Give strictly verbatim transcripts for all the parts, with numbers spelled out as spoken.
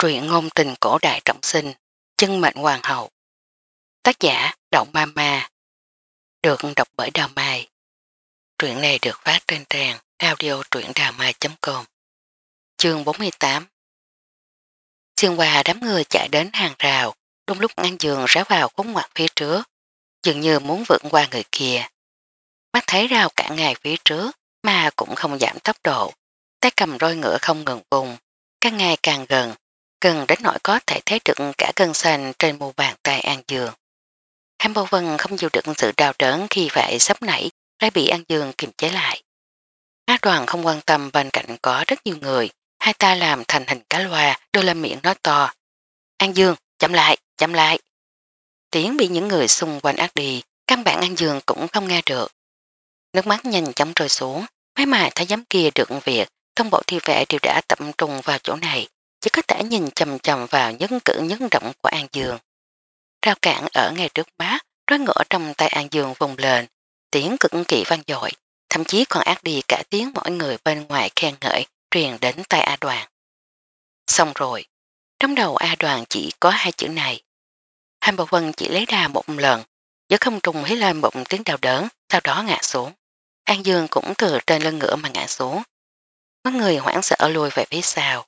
Truyện ngôn tình cổ đại trọng sinh, chân mệnh hoàng hậu. Tác giả Động Ma Ma, được đọc bởi Đào Mai. Truyện này được phát trên trang audio truyệnđàmai chấm com. Chương bốn mươi tám. Xuyên qua đám người chạy đến hàng rào, đúng lúc An Dương ráo vào khúc ngoặt phía trước, dường như muốn vượt qua người kia. Mắt thấy rào cả ngày phía trước mà cũng không giảm tốc độ, tay cầm roi ngựa không ngừng vùng, càng ngày càng gần, gần đến nỗi có thể thấy được cả gân xanh trên mu bàn tay An Dương. Hàm Bảo Vân không chịu được sự đau đớn khi phải sắp nảy, lại bị An Dương kiềm chế lại. Á Đoàn không quan tâm bên cạnh có rất nhiều người, hai ta làm thành hình cá loa, đưa lên miệng nói to. An Dương, chậm lại, chậm lại. Tiếng bị những người xung quanh ác đi, căn bản An Dương cũng không nghe được. Nước mắt nhanh chóng rơi xuống, mấy mà thái giám kia được việc, thông bộ thi vệ đều đã tập trung vào chỗ này, chỉ có thể nhìn chầm chầm vào những cử nhấn động của An Dương. Rào cản ở ngay trước mắt, roi ngựa trong tay An Dương vùng lên, tiếng cực kỳ vang dội, thậm chí còn ác đi cả tiếng mọi người bên ngoài khen ngợi truyền đến tay A Đoàn. Xong rồi, trong đầu A Đoàn chỉ có hai chữ này. Hàm Bảo Vân chỉ lấy ra một lần, giữa không trùng hí lên một tiếng đau đớn, sau đó ngã xuống. An Dương cũng từ trên lưng ngựa mà ngã xuống. Mấy người hoảng sợ lùi về phía sau.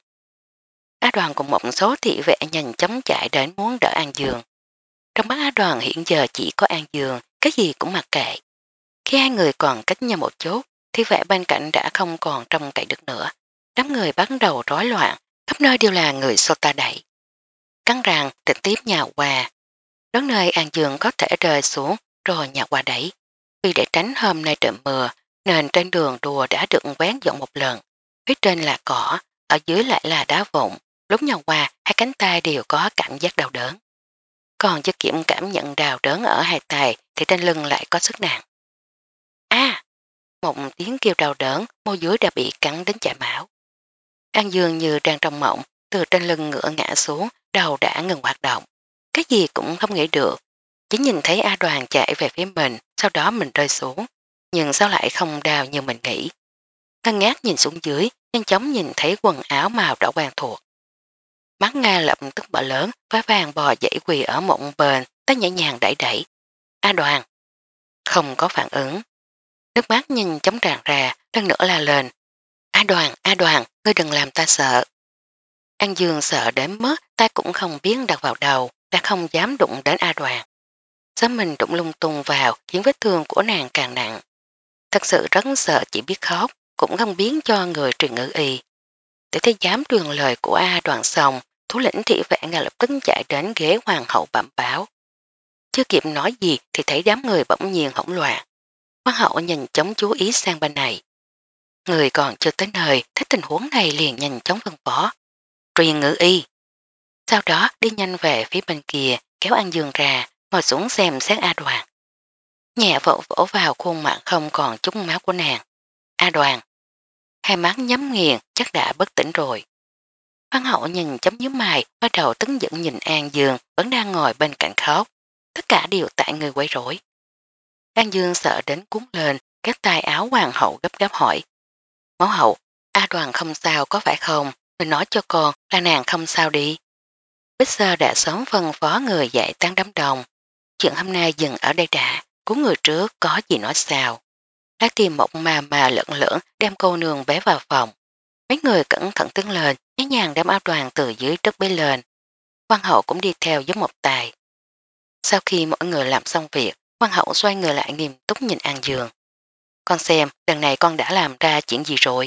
A Đoàn cùng một số thị vệ nhanh chóng chạy đến muốn đỡ An Dương. Trong mắt Á Đoàn hiện giờ chỉ có An Dương, cái gì cũng mặc kệ. Khi hai người còn cách nhau một chút, thì vệ bên cạnh đã không còn trông cậy được nữa. Đám người bắt đầu rối loạn, khắp nơi đều là người xô ta đẩy. Cắn răng trực tiếp nhào qua. Đón nơi An Dương có thể rơi xuống rồi nhào qua đẩy. Vì để tránh hôm nay trời mưa, nên trên đường đùa đã được quét dọn một lần. Phía trên là cỏ, ở dưới lại là đá vụn. Lúc nhào qua, hai cánh tay đều có cảm giác đau đớn. Còn chưa kiểm cảm nhận đau đớn ở hai tay thì trên lưng lại có sức nặng. A! Một tiếng kêu đau đớn, môi dưới đã bị cắn đến chảy máu. An Dương như đang trong mộng, từ trên lưng ngựa ngã xuống, đầu đã ngừng hoạt động. Cái gì cũng không nghĩ được. Chỉ nhìn thấy A Đoàn chạy về phía mình, sau đó mình rơi xuống. Nhưng sao lại không đau như mình nghĩ. Ngân ngát nhìn xuống dưới, nhanh chóng nhìn thấy quần áo màu đỏ quen thuộc. Mắt Nga lập tức mở lớn, phá vàng bò dãy quỳ ở một bên, ta nhẹ nhàng đẩy đẩy. A Đoàn. Không có phản ứng. Nước mắt nhìn chóng tràn ra, lần nữa la lên. A Đoàn, A Đoàn, ngươi đừng làm ta sợ. An Dương sợ đến mức ta cũng không biết đặt vào đầu, đã không dám đụng đến A Đoàn. Sớm mình đụng lung tung vào, khiến vết thương của nàng càng nặng. Thật sự rất sợ, chỉ biết khóc, cũng không biến cho người truyền ngữ y. Để thấy dám truyền lời của A Đoàn xong, thủ lĩnh thị vệ ngay lập tức chạy đến ghế hoàng hậu bẩm báo. Chưa kịp nói gì thì thấy đám người bỗng nhiên hỗn loạn. Hoàng hậu nhanh chóng chú ý sang bên này. Người còn chưa tới nơi, thấy tình huống này liền nhanh chóng phân phó. Truyền ngữ y. Sau đó đi nhanh về phía bên kia, kéo An Dương ra, ngồi xuống xem xét A Đoàn. Nhẹ vỗ vỗ vào khuôn mặt không còn chút máu của nàng. A Đoàn. Hai mắt nhắm nghiền, chắc đã bất tỉnh rồi. Hoàng hậu nhìn chấm nhíu mày, bắt đầu tấn giận nhìn An Dương vẫn đang ngồi bên cạnh khóc. Tất cả đều tại người quấy rối. An Dương sợ đến cuốn lên, các tay áo hoàng hậu gấp gáp hỏi. Mẫu hậu, A Đoàn không sao có phải không? Người nói cho con là nàng không sao đi. Bích Sơ đã sớm phân phó người dạy tán đám đông. Chuyện hôm nay dừng ở đây đã, của người trước có gì nói sao. Đã tìm một mà mà lẫn lẫn đem cô nương bé vào phòng. Mấy người cẩn thận tiến lên, nhẹ nhàng đem A Đoàn từ dưới đất bế lên. Hoàng hậu cũng đi theo giúp một tài. Sau khi mọi người làm xong việc, Hoàng hậu xoay người lại nghiêm túc nhìn An Dương. Con xem, lần này con đã làm ra chuyện gì rồi?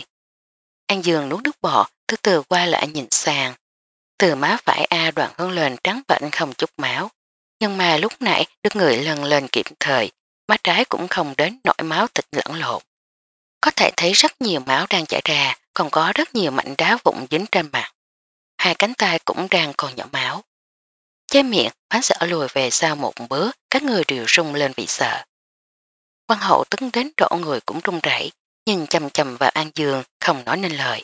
An Dương nuốt nước bọt, từ từ qua lại nhìn sang. Từ má phải A Đoàn hướng lên trắng bệnh không chút máu. Nhưng mà lúc nãy được người lần lên kịp thời, má trái cũng không đến nổi máu thịt lẫn lộn. Có thể thấy rất nhiều máu đang chảy ra, còn có rất nhiều mảnh đá vụn dính trên mặt. Hai cánh tay cũng đang còn nhỏ máu. Che miệng, hoán sợ lùi về sau một bước, các người đều rung lên vì sợ. Quan hậu tấn đến độ người cũng run rẩy, nhìn chầm chầm vào An Dương, không nói nên lời.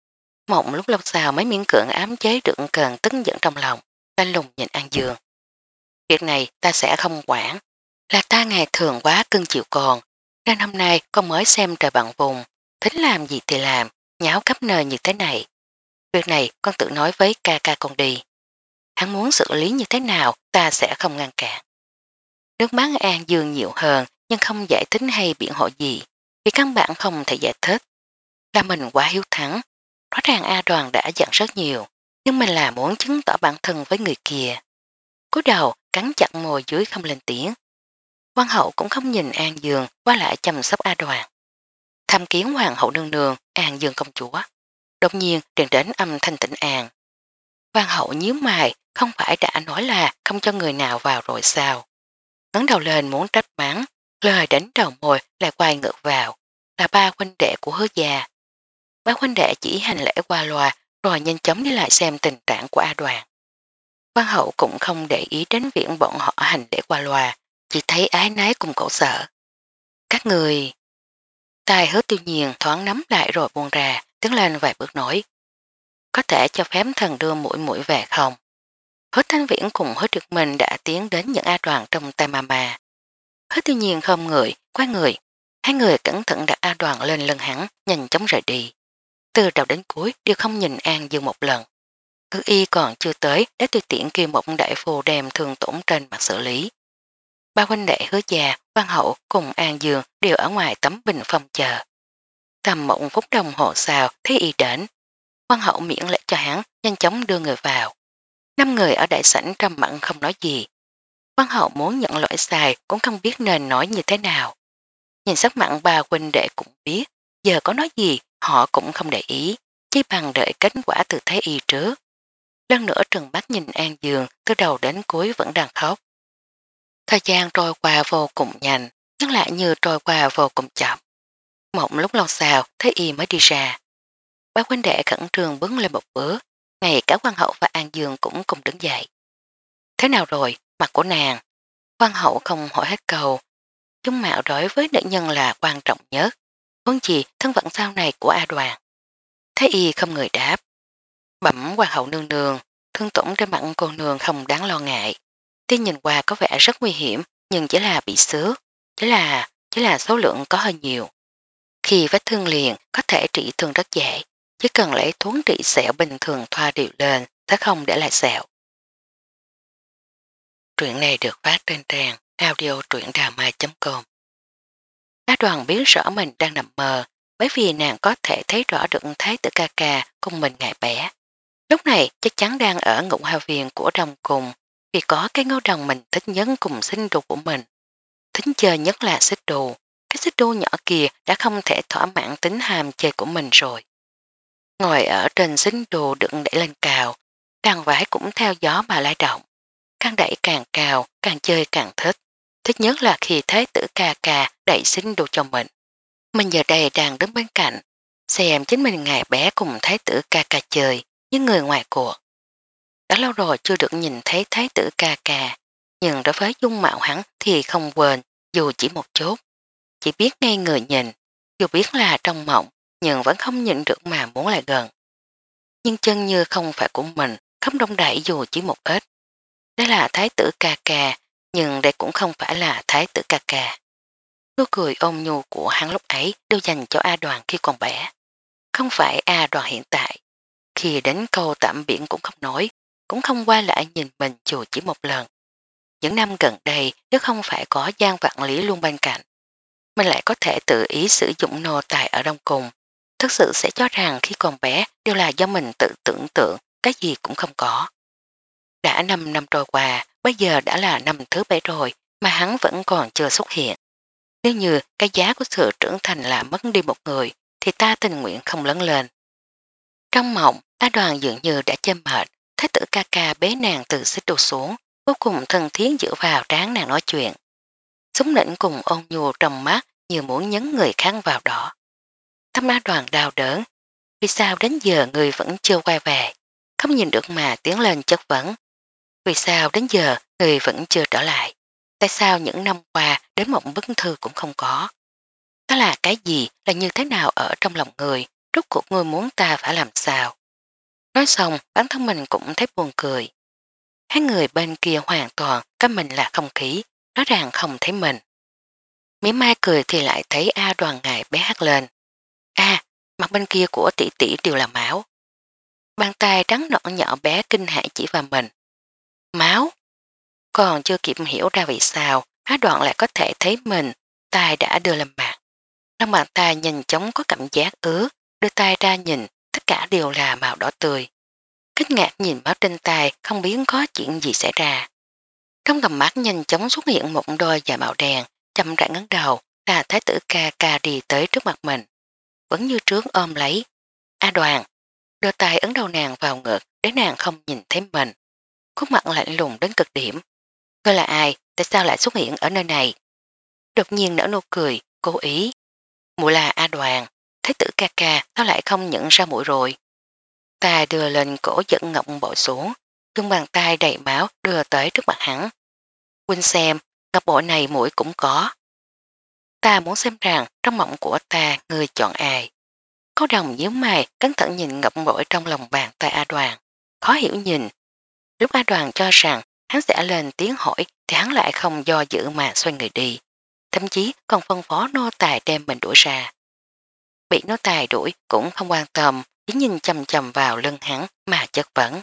Mộng lúc lâu sau mới miễn cưỡng ám chế được cơn tức giận trong lòng, lanh lùng nhìn An Dương. Việc này ta sẽ không quản, là ta ngày thường quá cưng chịu con, nên hôm nay con mới xem trời bằng vùng, tính làm gì thì làm, nháo khắp nơi như thế này. Việc này con tự nói với ca ca con đi. Hắn muốn xử lý như thế nào ta sẽ không ngăn cản. Nước mắt An Dương nhiều hơn nhưng không giải thích hay biện hộ gì vì căn bản không thể giải thích. Là mình quá hiếu thắng. Rõ ràng A Đoàn đã giận rất nhiều nhưng mình là muốn chứng tỏ bản thân với người kia. Cúi đầu cắn chặt môi dưới không lên tiếng. Quan hậu cũng không nhìn An Dương qua lại chăm sóc A Đoàn. Tham kiến hoàng hậu nương nương An Dương công chúa. Đột nhiên truyền đến âm thanh tĩnh An. Hoàng hậu nhíu mày không phải đã nói là không cho người nào vào rồi sao. Ngấn đầu lên muốn trách mắng, lời đánh đầu môi lại quay ngược vào, là ba huynh đệ của hứa gia. Ba huynh đệ chỉ hành lễ qua loa rồi nhanh chóng đi lại xem tình trạng của A Đoàn. Quan hậu cũng không để ý đến việc bọn họ hành lễ qua loa, chỉ thấy ái nái cùng khổ sở. Các người... Tài hứa tiêu nhiên thoáng nắm lại rồi buông ra, tiến lên vài bước nói. Có thể cho phép thần đưa mũi mũi về không? Hứa Thanh Viễn cùng hứa trực mình đã tiến đến những A Đoàn trong tay mama. Hứa tiêu nhiên không người, quay người. Hai người cẩn thận đặt A Đoàn lên lưng hắn, nhanh chóng rời đi. Từ đầu đến cuối đều không nhìn An Dương một lần. Cứ y còn chưa tới để tùy tiện kêu một đại phu đem thương tổn trên mặt xử lý. Ba huynh đệ hứa già, văn hậu cùng An Dương đều ở ngoài tấm bình phong chờ. Tầm một phút đồng hồ sau thấy y đến. Văn hậu miễn lễ cho hắn, nhanh chóng đưa người vào. Năm người ở đại sảnh trầm mặn không nói gì. Văn hậu muốn nhận lỗi sai cũng không biết nên nói như thế nào. Nhìn sắc mặn ba huynh đệ cũng biết, giờ có nói gì họ cũng không để ý, chỉ bằng đợi kết quả từ Thái Y trước. Lần nữa trừng mắt nhìn An Dương từ đầu đến cuối vẫn đang khóc. Thời gian trôi qua vô cùng nhanh, nhưng lại như trôi qua vô cùng chậm. Một lúc lâu sau, Thái Y mới đi ra. Ba huynh đệ khẩn trương bước lên một bước, ngay cả Quan hậu và An Dương cũng cùng đứng dậy. Thế nào rồi, mặt của nàng? Quan hậu không hỏi hết câu. Dung mạo đối với nữ nhân là quan trọng nhất. Huống chi thân phận sau này của A Đoàn. Thái Y không người đáp. Bẩm Hoàng hậu nương nương, thương tổn trên mặt cô nương không đáng lo ngại. Tuy nhìn qua có vẻ rất nguy hiểm, nhưng chỉ là bị xước, chỉ là chỉ là số lượng có hơi nhiều. Khi vết thương liền có thể trị thương rất dễ, chỉ cần lấy thuốc trị sẹo bình thường thoa đều lên, sẽ không để lại sẹo. Truyện này được phát trên trang audio truyệnđàmai chấm com. Á Đoàn biết rõ mình đang nằm mơ, bởi vì nàng có thể thấy rõ được Thái tử ca ca cùng mình ngày bé. Lúc này chắc chắn đang ở ngụng hoa viên của đồng cùng, vì có cái ngô đồng mình thích nhất cùng sinh đồ của mình. Tính chơi nhất là xích đồ, cái xích đu nhỏ kia đã không thể thỏa mãn tính ham chơi của mình rồi. Ngồi ở trên xích đu đựng đẩy lên cao, đàn vải cũng theo gió mà lay động. Càng đẩy càng cao, càng chơi càng thích. Thích nhất là khi Thái tử ca ca đẩy xích đu cho mình. Mình giờ đây đang đứng bên cạnh, xem chính mình ngày bé cùng Thái tử ca ca chơi, như người ngoài cuộc. Đã lâu rồi chưa được nhìn thấy Thái tử ca ca, nhưng đối với dung mạo hắn thì không quên, dù chỉ một chút. Chỉ biết ngay người nhìn, dù biết là trong mộng, nhưng vẫn không nhìn được mà muốn lại gần. Nhưng chân như không phải của mình, không đông đẩy dù chỉ một ít. Đây là Thái tử ca ca, nhưng đây cũng không phải là Thái tử ca ca. Nụ cười ôn nhu của hắn lúc ấy đều dành cho A Đoàn khi còn bé. Không phải A Đoàn hiện tại. Khi đến câu tạm biển cũng không nói, cũng không qua lại nhìn mình dù chỉ một lần. Những năm gần đây nếu không phải có Giang Vạn Lý luôn bên cạnh, mình lại có thể tự ý sử dụng nô tài ở Đông Cùng. Thực sự sẽ cho rằng khi còn bé đều là do mình tự tưởng tượng cái gì cũng không có. Đã năm năm trôi qua, bây giờ đã là năm thứ bảy rồi mà hắn vẫn còn chưa xuất hiện. Nếu như cái giá của sự trưởng thành là mất đi một người thì ta tình nguyện không lớn lên. Trong mộng, A Đoàn dường như đã chêm mệt, Thái tử ca ca bế nàng từ xích đu xuống, vô cùng thân thiết dựa vào trán nàng nói chuyện. Súng nịnh cùng ôn nhu trong mắt như muốn nhấn người khác vào đó. Thâm A Đoàn đau đớn, vì sao đến giờ người vẫn chưa quay về, không nhìn được mà tiến lên chất vấn. Vì sao đến giờ người vẫn chưa trở lại, tại sao những năm qua đến một bức thư cũng không có. Đó là cái gì, là như thế nào ở trong lòng người, rốt cuộc người muốn ta phải làm sao. Nói xong bản thân mình cũng thấy buồn cười. Hai người bên kia hoàn toàn có mình là không khí, rõ ràng không thấy mình. Mỉa mai cười thì lại thấy A Đoàn ngài bé hát lên. A, mặt bên kia của tỷ tỷ đều là máu. Bàn tay trắng nõn nhỏ bé kinh hãi chỉ vào mình. Máu! Còn chưa kịp hiểu ra vì sao, Á Đoạn lại có thể thấy mình, tay đã đưa lên mặt. Trong bàn tay nhanh chóng có cảm giác ướt, đưa tay ra nhìn, tất cả đều là màu đỏ tươi. Kinh ngạc nhìn máu trên tay không biết có chuyện gì xảy ra. Trong tầm mắt nhanh chóng xuất hiện một đôi giày màu đen, chậm rãi ngấn đầu là thái tử ca ca đi tới trước mặt mình. Vẫn như trước ôm lấy. A Đoàn, đưa tay ấn đầu nàng vào ngực để nàng không nhìn thấy mình. Khuôn mặt lạnh lùng đến cực điểm. Ngươi là ai? Tại sao lại xuất hiện ở nơi này? Đột nhiên nở nụ cười, cố ý. Muội là A Đoàn, thái tử ca ca nó lại không nhận ra muội rồi. Ta đưa lên cổ dẫn ngọc bội xuống, dùng bàn tay đầy máu đưa tới trước mặt hắn. Huynh xem, ngọc bội này muội cũng có. Ta muốn xem rằng trong mộng của ta người chọn ai. Có đồng nhíu mày cẩn thận nhìn ngọc bội trong lòng bàn tay A Đoàn. Khó hiểu nhìn. Lúc A Đoàn cho rằng hắn sẽ lên tiếng hỏi thì hắn lại không do dự mà xoay người đi. Thậm chí còn phân phó nô tài đem mình đuổi ra. Bị nô tài đuổi cũng không quan tâm, chỉ nhìn chầm chầm vào lưng hắn mà chất vấn.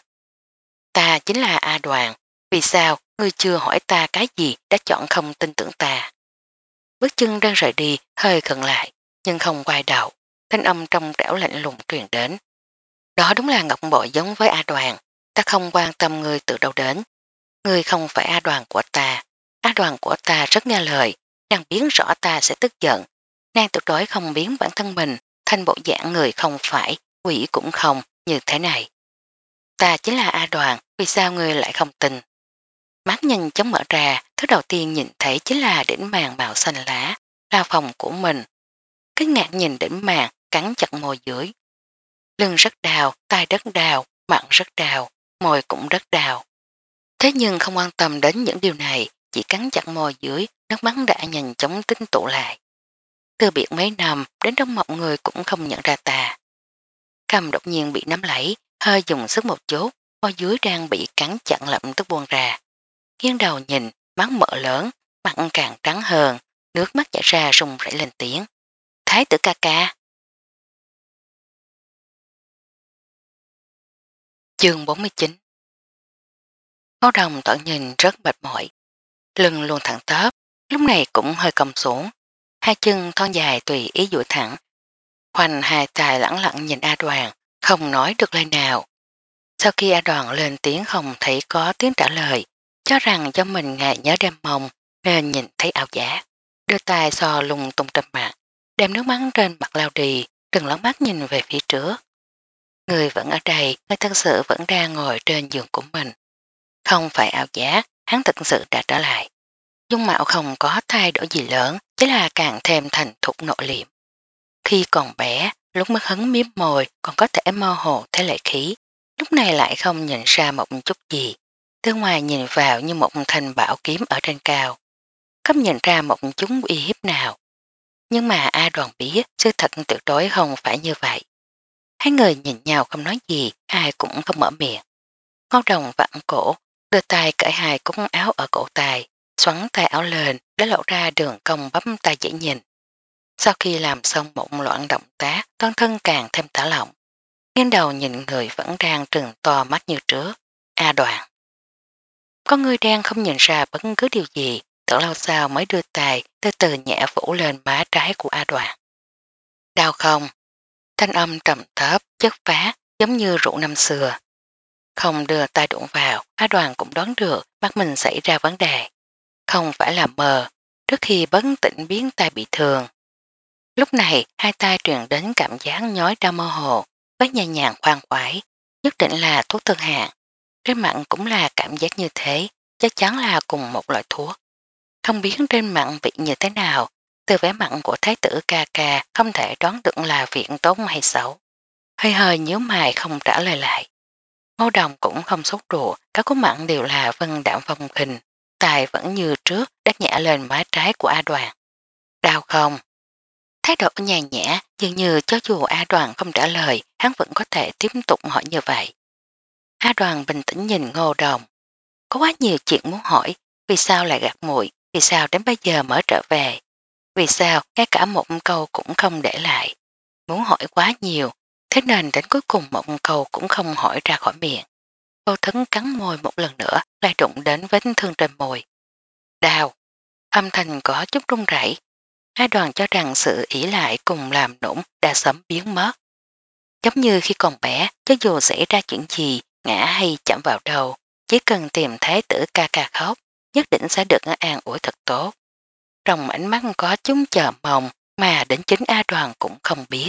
Ta chính là A Đoàn, vì sao ngươi chưa hỏi ta cái gì đã chọn không tin tưởng ta. Bước chân đang rời đi hơi khẩn lại, nhưng không quay đầu, thanh âm trong trẻo lạnh lùng truyền đến. Đó đúng là ngọc bội giống với A Đoàn, ta không quan tâm ngươi từ đâu đến. Ngươi không phải A Đoàn của ta, A Đoàn của ta rất nghe lời, nàng biến rõ ta sẽ tức giận. Nàng tuyệt đối không biến bản thân mình thành bộ dạng người không phải, quỷ cũng không, như thế này. Ta chính là A Đoàn, vì sao ngươi lại không tin? Mắt nhanh chóng mở ra, thứ đầu tiên nhìn thấy chính là đỉnh màn màu xanh lá, là phòng của mình. Cái ngạc nhìn đỉnh màn, cắn chặt môi dưới. Lưng rất đau, tai rất đau, mặt rất đau, môi cũng rất đau. Thế nhưng không quan tâm đến những điều này, chỉ cắn chặt môi dưới, nước mắt đã nhanh chóng tích tụ lại. Từ biệt mấy năm, đến trong mộng người cũng không nhận ra ta. Cầm đột nhiên bị nắm lấy, hơi dùng sức một chút, môi dưới đang bị cắn chặn lập tức buông ra. Nghiêng đầu nhìn, mắt mở lớn, mặt càng trắng hơn, nước mắt chảy ra rung rảy lên tiếng. Thái tử ca ca. Chương bốn mươi chín. Ngô Đồng tỏ nhìn rất mệt mỏi, lưng luôn thẳng tớp, lúc này cũng hơi cong xuống, hai chân thon dài tùy ý duỗi thẳng. Khoanh hai tài lẳng lặng nhìn A Đoàn, không nói được lời nào. Sau khi A Đoàn lên tiếng không thấy có tiếng trả lời, cho rằng cho mình ngại nhớ đêm mông nên nhìn thấy ảo giả, đưa tay so lung tung trên mặt, đem nước mắt trên mặt lao đi, đừng lóng mắt nhìn về phía trước. Người vẫn ở đây, người thật sự vẫn đang ngồi trên giường của mình. Không phải ảo giả, hắn thật sự đã trở lại. Dung mạo không có thay đổi gì lớn, chỉ là càng thêm thành thục nội liệm. Khi còn bé, lúc mất hấn miếm môi còn có thể mơ hồ thế lệ khí, lúc này lại không nhìn ra một chút gì. Từ ngoài nhìn vào như một thanh bảo kiếm ở trên cao. Không nhìn ra một chút uy hiếp nào. Nhưng mà A Đoàn biết sự thật tuyệt đối không phải như vậy. Hai người nhìn nhau không nói gì, ai cũng không mở miệng. Ngô Đồng vặn cổ, đưa tay cởi hai cúc áo ở cổ tay, xoắn tay áo lên để lộ ra đường cong bấm tay dễ nhìn. Sau khi làm xong một loạn động tác, toàn thân càng thêm thả lỏng. Nghiêng đầu nhìn người vẫn đang trừng to mắt như trước. A Đoàn. Có người đang không nhìn ra bất cứ điều gì, thật lâu sau mới đưa tay từ từ nhẹ phủ lên má trái của A Đoàn. Đau không? Thanh âm trầm thấp, chất phá, giống như rượu năm xưa. Không đưa tay đụng vào, A Đoàn cũng đoán được mắt mình xảy ra vấn đề. Không phải là mờ, trước khi bấn tỉnh biến tay bị thương. Lúc này, hai tay truyền đến cảm giác nhói đau mơ hồ, với nhẹ nhàng khoan khoái, nhất định là thuốc thân hạng. Trên mặn cũng là cảm giác như thế, chắc chắn là cùng một loại thuốc. Không biết trên mặn vị như thế nào, từ vẻ mặn của thái tử ca ca không thể đoán được là viện tốt hay xấu. Hơi hơi nhíu mày không trả lời lại. Ngô Đồng cũng không sốt ruột, các cú mặn đều là vân đạm phong khinh, tài vẫn như trước đắt nhẹ lên má trái của A Đoàn. Đau không? Thái độ nhàn nhã, dường như cho dù A Đoàn không trả lời, hắn vẫn có thể tiếp tục hỏi như vậy. A Đoàn bình tĩnh nhìn Ngô Đồng. Có quá nhiều chuyện muốn hỏi, vì sao lại gạt muội, vì sao đến bây giờ mới trở về, vì sao ngay cả một câu cũng không để lại. Muốn hỏi quá nhiều, Thế nên đến cuối cùng một câu cũng không hỏi ra khỏi miệng. Vô thức cắn môi một lần nữa lại đụng đến vết thương trên môi. Đau, âm thanh có chút run rẩy. Hai đoàn cho rằng sự ỷ lại cùng làm nũng đã sớm biến mất. Giống như khi còn bé, cho dù xảy ra chuyện gì, ngã hay chạm vào đầu, chỉ cần tìm thấy tử ca ca khóc, nhất định sẽ được an ủi thật tốt. Trong ánh mắt có chúng chờ mong mà đến chính A Đoàn cũng không biết.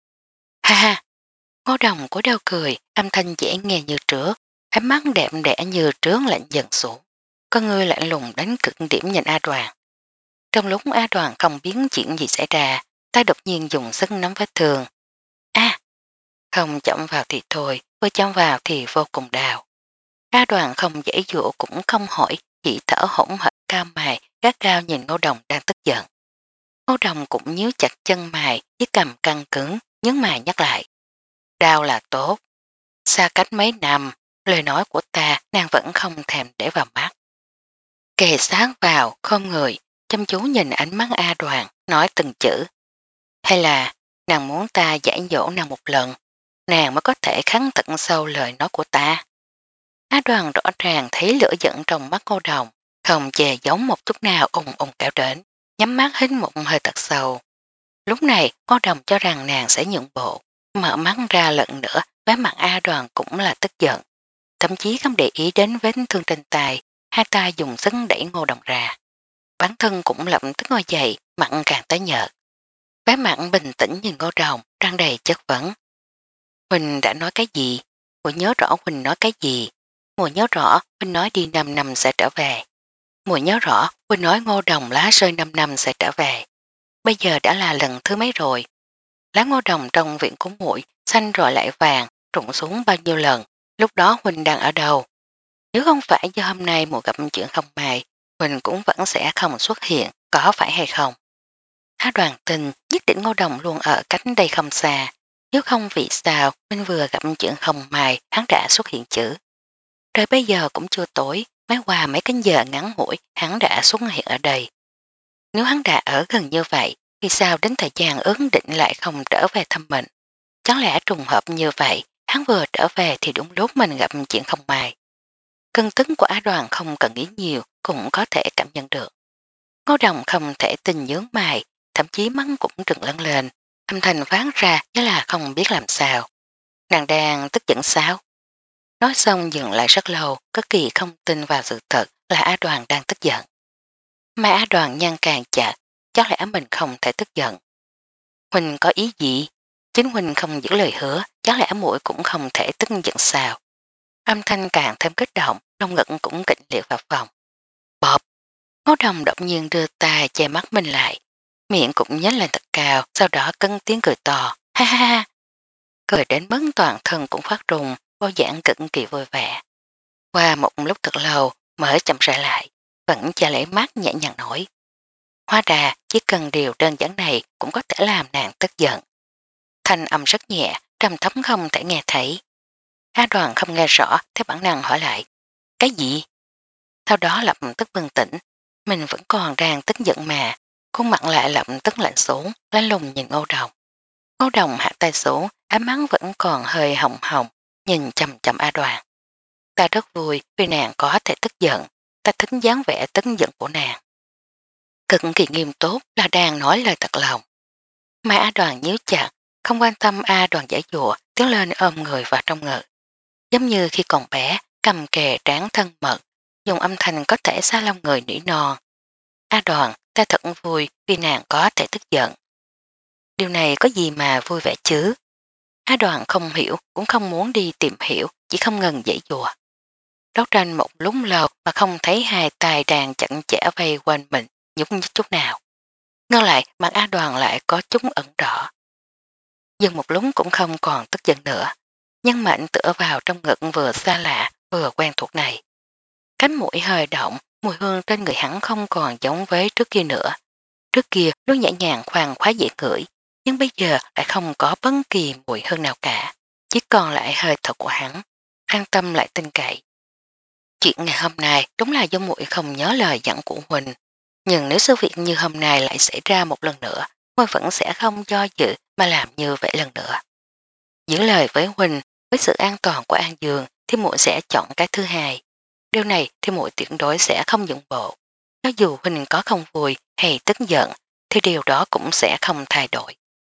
Ha ha, Ngô Đồng của đầu cười, âm thanh dễ nghe như trước, ánh mắt đẹp đẽ như trướng lạnh dần xuống. Con người lạnh lùng đánh cực điểm nhìn A Đoàn. Trong lúc A Đoàn không biết chuyện gì xảy ra, ta đột nhiên dùng sức nắm vết thương. A, không chậm vào thì thôi, vừa chậm vào thì vô cùng đau. A Đoàn không dễ dụa cũng không hỏi, chỉ thở hổn hển cao mày, gắt cao nhìn Ngô Đồng đang tức giận. Ngô Đồng cũng nhíu chặt chân mày, với cầm căng cứng, nhấn mày nhắc lại. Đau là tốt. Xa cách mấy năm, lời nói của ta nàng vẫn không thèm để vào mắt. Kề sát vào, khom người, chăm chú nhìn ánh mắt A Đoàn, nói từng chữ. Hay là nàng muốn ta giải dỗ nàng một lần, nàng mới có thể kháng tận sâu lời nói của ta. Á Đoàn rõ ràng thấy lửa giận trong mắt Ngô Đồng, không chè giống một chút nào ùng ùng kéo đến, nhắm mắt hít một hơi thật sâu. Lúc này Ngô Đồng cho rằng nàng sẽ nhượng bộ, mở mắt ra lần nữa, vẻ mặt A Đoàn cũng là tức giận. Thậm chí không để ý đến vết thương trên tay, hai tay dùng sức đẩy Ngô Đồng ra. Bản thân cũng lập tức ngồi dậy, mặn càng tái nhợt. Bé mặn bình tĩnh nhìn Ngô Đồng, tràn đầy chất vấn. Huỳnh đã nói cái gì? Mùi nhớ rõ Huỳnh nói cái gì? Mùi nhớ rõ Huỳnh nói đi năm năm sẽ trở về. Mùi nhớ rõ Huỳnh nói Ngô Đồng lá rơi năm năm sẽ trở về. Bây giờ đã là lần thứ mấy rồi. Lá ngô đồng trong viện của muội xanh rồi lại vàng, rụng xuống bao nhiêu lần. Lúc đó Huỳnh đang ở đâu? Nếu không phải do hôm nay mùa gặp chuyện không may, Huỳnh cũng vẫn sẽ không xuất hiện, có phải hay không? Á Đoàn tình nhất định Ngô Đồng luôn ở cách đây không xa. Nếu không vì sao mình vừa gặp chuyện không may hắn đã xuất hiện chữ. Trời bây giờ cũng chưa tối, mới qua mấy canh giờ ngắn ngủi hắn đã xuất hiện ở đây. Nếu hắn đã ở gần như vậy, thì sao đến thời gian ấn định lại không trở về thăm mình? Chẳng lẽ trùng hợp như vậy, hắn vừa trở về thì đúng lúc mình gặp chuyện không may. Cân tính của Á Đoàn không cần nghĩ nhiều cũng có thể cảm nhận được. Ngô Đồng không thể tin nhướng mày, thậm chí mắt cũng trừng lân lên, âm thanh phán ra như là không biết làm sao. Nàng đang tức giận sao? Nói xong dừng lại rất lâu, cực kỳ không tin vào sự thật là Á Đoàn đang tức giận. Mà Á Đoàn nhăn càng chặt, chắc lẽ mình không thể tức giận. Huỳnh có ý gì? Chính Huỳnh không giữ lời hứa, chắc lẽ muội cũng không thể tức giận sao. Âm thanh càng thêm kích động, lông ngực cũng kịch liệt vào phòng. Bọp! Ngô Đồng đột nhiên đưa tay che mắt mình lại, miệng cũng nhếch lên thật cao, sau đó cất tiếng cười to, ha ha ha. Cười đến mức toàn thân cũng phát rung, vô dạng cực kỳ vui vẻ. Qua một lúc thật lâu mới chậm rãi lại, vẫn cha lấy mắt nhẹ nhàng nổi. Hóa ra chỉ cần điều đơn giản này cũng có thể làm nàng tức giận. Thanh âm rất nhẹ, trầm thấm không thể nghe thấy. Á Đoàn không nghe rõ, theo bản năng hỏi lại. Cái gì? Sau đó lập tức bừng tỉnh, mình vẫn còn đang tức giận mà, khuôn mặt lại lập tức lạnh xuống, lạnh lùng nhìn Ngô Đồng. Ngô Đồng hạ tay xuống, ám mắt vẫn còn hơi hồng hồng, nhìn chầm chầm A Đoàn. Ta rất vui vì nàng có thể tức giận, ta thích dáng vẻ tức giận của nàng. Cực kỳ nghiêm túc là đang nói lời thật lòng. Mà A Đoàn nhíu chặt, không quan tâm A Đoàn giải dụa, tiến lên ôm người vào trong ngực. Giống như khi còn bé, cầm kề tráng thân mật, dùng âm thanh có thể xá lông người nỉ non. A Đoàn, ta thật vui vì nàng có thể tức giận. Điều này có gì mà vui vẻ chứ? A Đoàn không hiểu, cũng không muốn đi tìm hiểu, chỉ không ngừng dãy dùa. Đấu tranh một lúc lâu mà không thấy hai tay đang chặn chẽ vây quanh mình, nhúc nhích chút nào. Ngơ lại mặt A Đoàn lại có chút ẩn đỏ. Dừng một lúc cũng không còn tức giận nữa. Nhân mệnh tựa vào trong ngực vừa xa lạ vừa quen thuộc này. Cánh mũi hơi động, mùi hương trên người hắn không còn giống với trước kia nữa. Trước kia nó nhẹ nhàng khoan khoái dễ ngửi, nhưng bây giờ lại không có bất kỳ mùi hương nào cả. Chỉ còn lại hơi thở của hắn, an tâm lại tin cậy. Chuyện ngày hôm nay đúng là do muội không nhớ lời dặn của Huỳnh. Nhưng nếu sự việc như hôm nay lại xảy ra một lần nữa, Huỳnh vẫn sẽ không do dự mà làm như vậy lần nữa. Giữ lời với Huynh, với sự an toàn của An Dương thì muội sẽ chọn cái thứ hai. Điều này thì muội tuyệt đối sẽ không nhượng bộ. Cho dù Huynh có không vui hay tức giận thì điều đó cũng sẽ không thay đổi.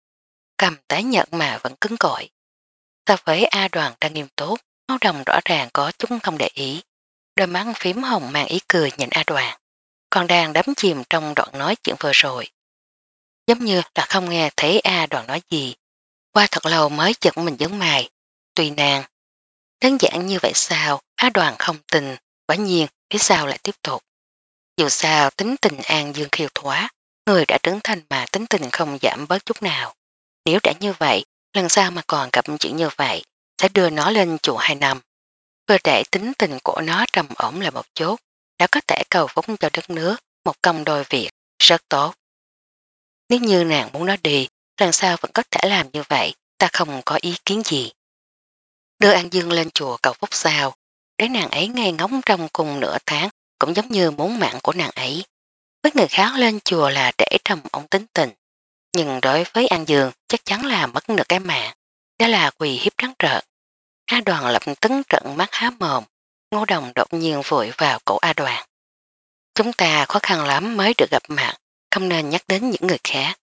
Cầm tái nhận mà vẫn cứng cỏi. So với A Đoàn đang nghiêm túc, Ngô Đồng rõ ràng có chút không để ý. Đôi mắt phím hồng mang ý cười nhìn A Đoàn, còn đang đắm chìm trong đoạn nói chuyện vừa rồi. Giống như là không nghe thấy A Đoàn nói gì. Qua thật lâu mới chợt mình nhướng mày. Tùy nàng. Đơn giản như vậy sao, A Đoàn không tin, quả nhiên phía sau lại tiếp tục. Dù sao tính tình An Dương khiêu thoá, người đã trưởng thành mà tính tình không giảm bớt chút nào. Nếu đã như vậy, lần sau mà còn gặp chuyện như vậy, sẽ đưa nó lên chùa hai năm. Vừa để tính tình của nó trầm ổn là một chút, đã có thể cầu phúc cho đất nước, một công đôi việc, rất tốt. Nếu như nàng muốn nó đi, lần sau vẫn có thể làm như vậy, ta không có ý kiến gì. Đưa An Dương lên chùa cầu phúc sao, để nàng ấy ngay ngóng trong cùng nửa tháng, cũng giống như muốn mạng của nàng ấy. Với người khác lên chùa là để trầm ổn tính tình, nhưng đối với An Dương chắc chắn là mất nửa cái mạng, đó là quỳ hiếp trắng trợn. A Đoàn lập tức trận mắt há mồm, Ngô Đồng đột nhiên vội vào cổ A Đoàn. Chúng ta khó khăn lắm mới được gặp mặt, không nên nhắc đến những người khác.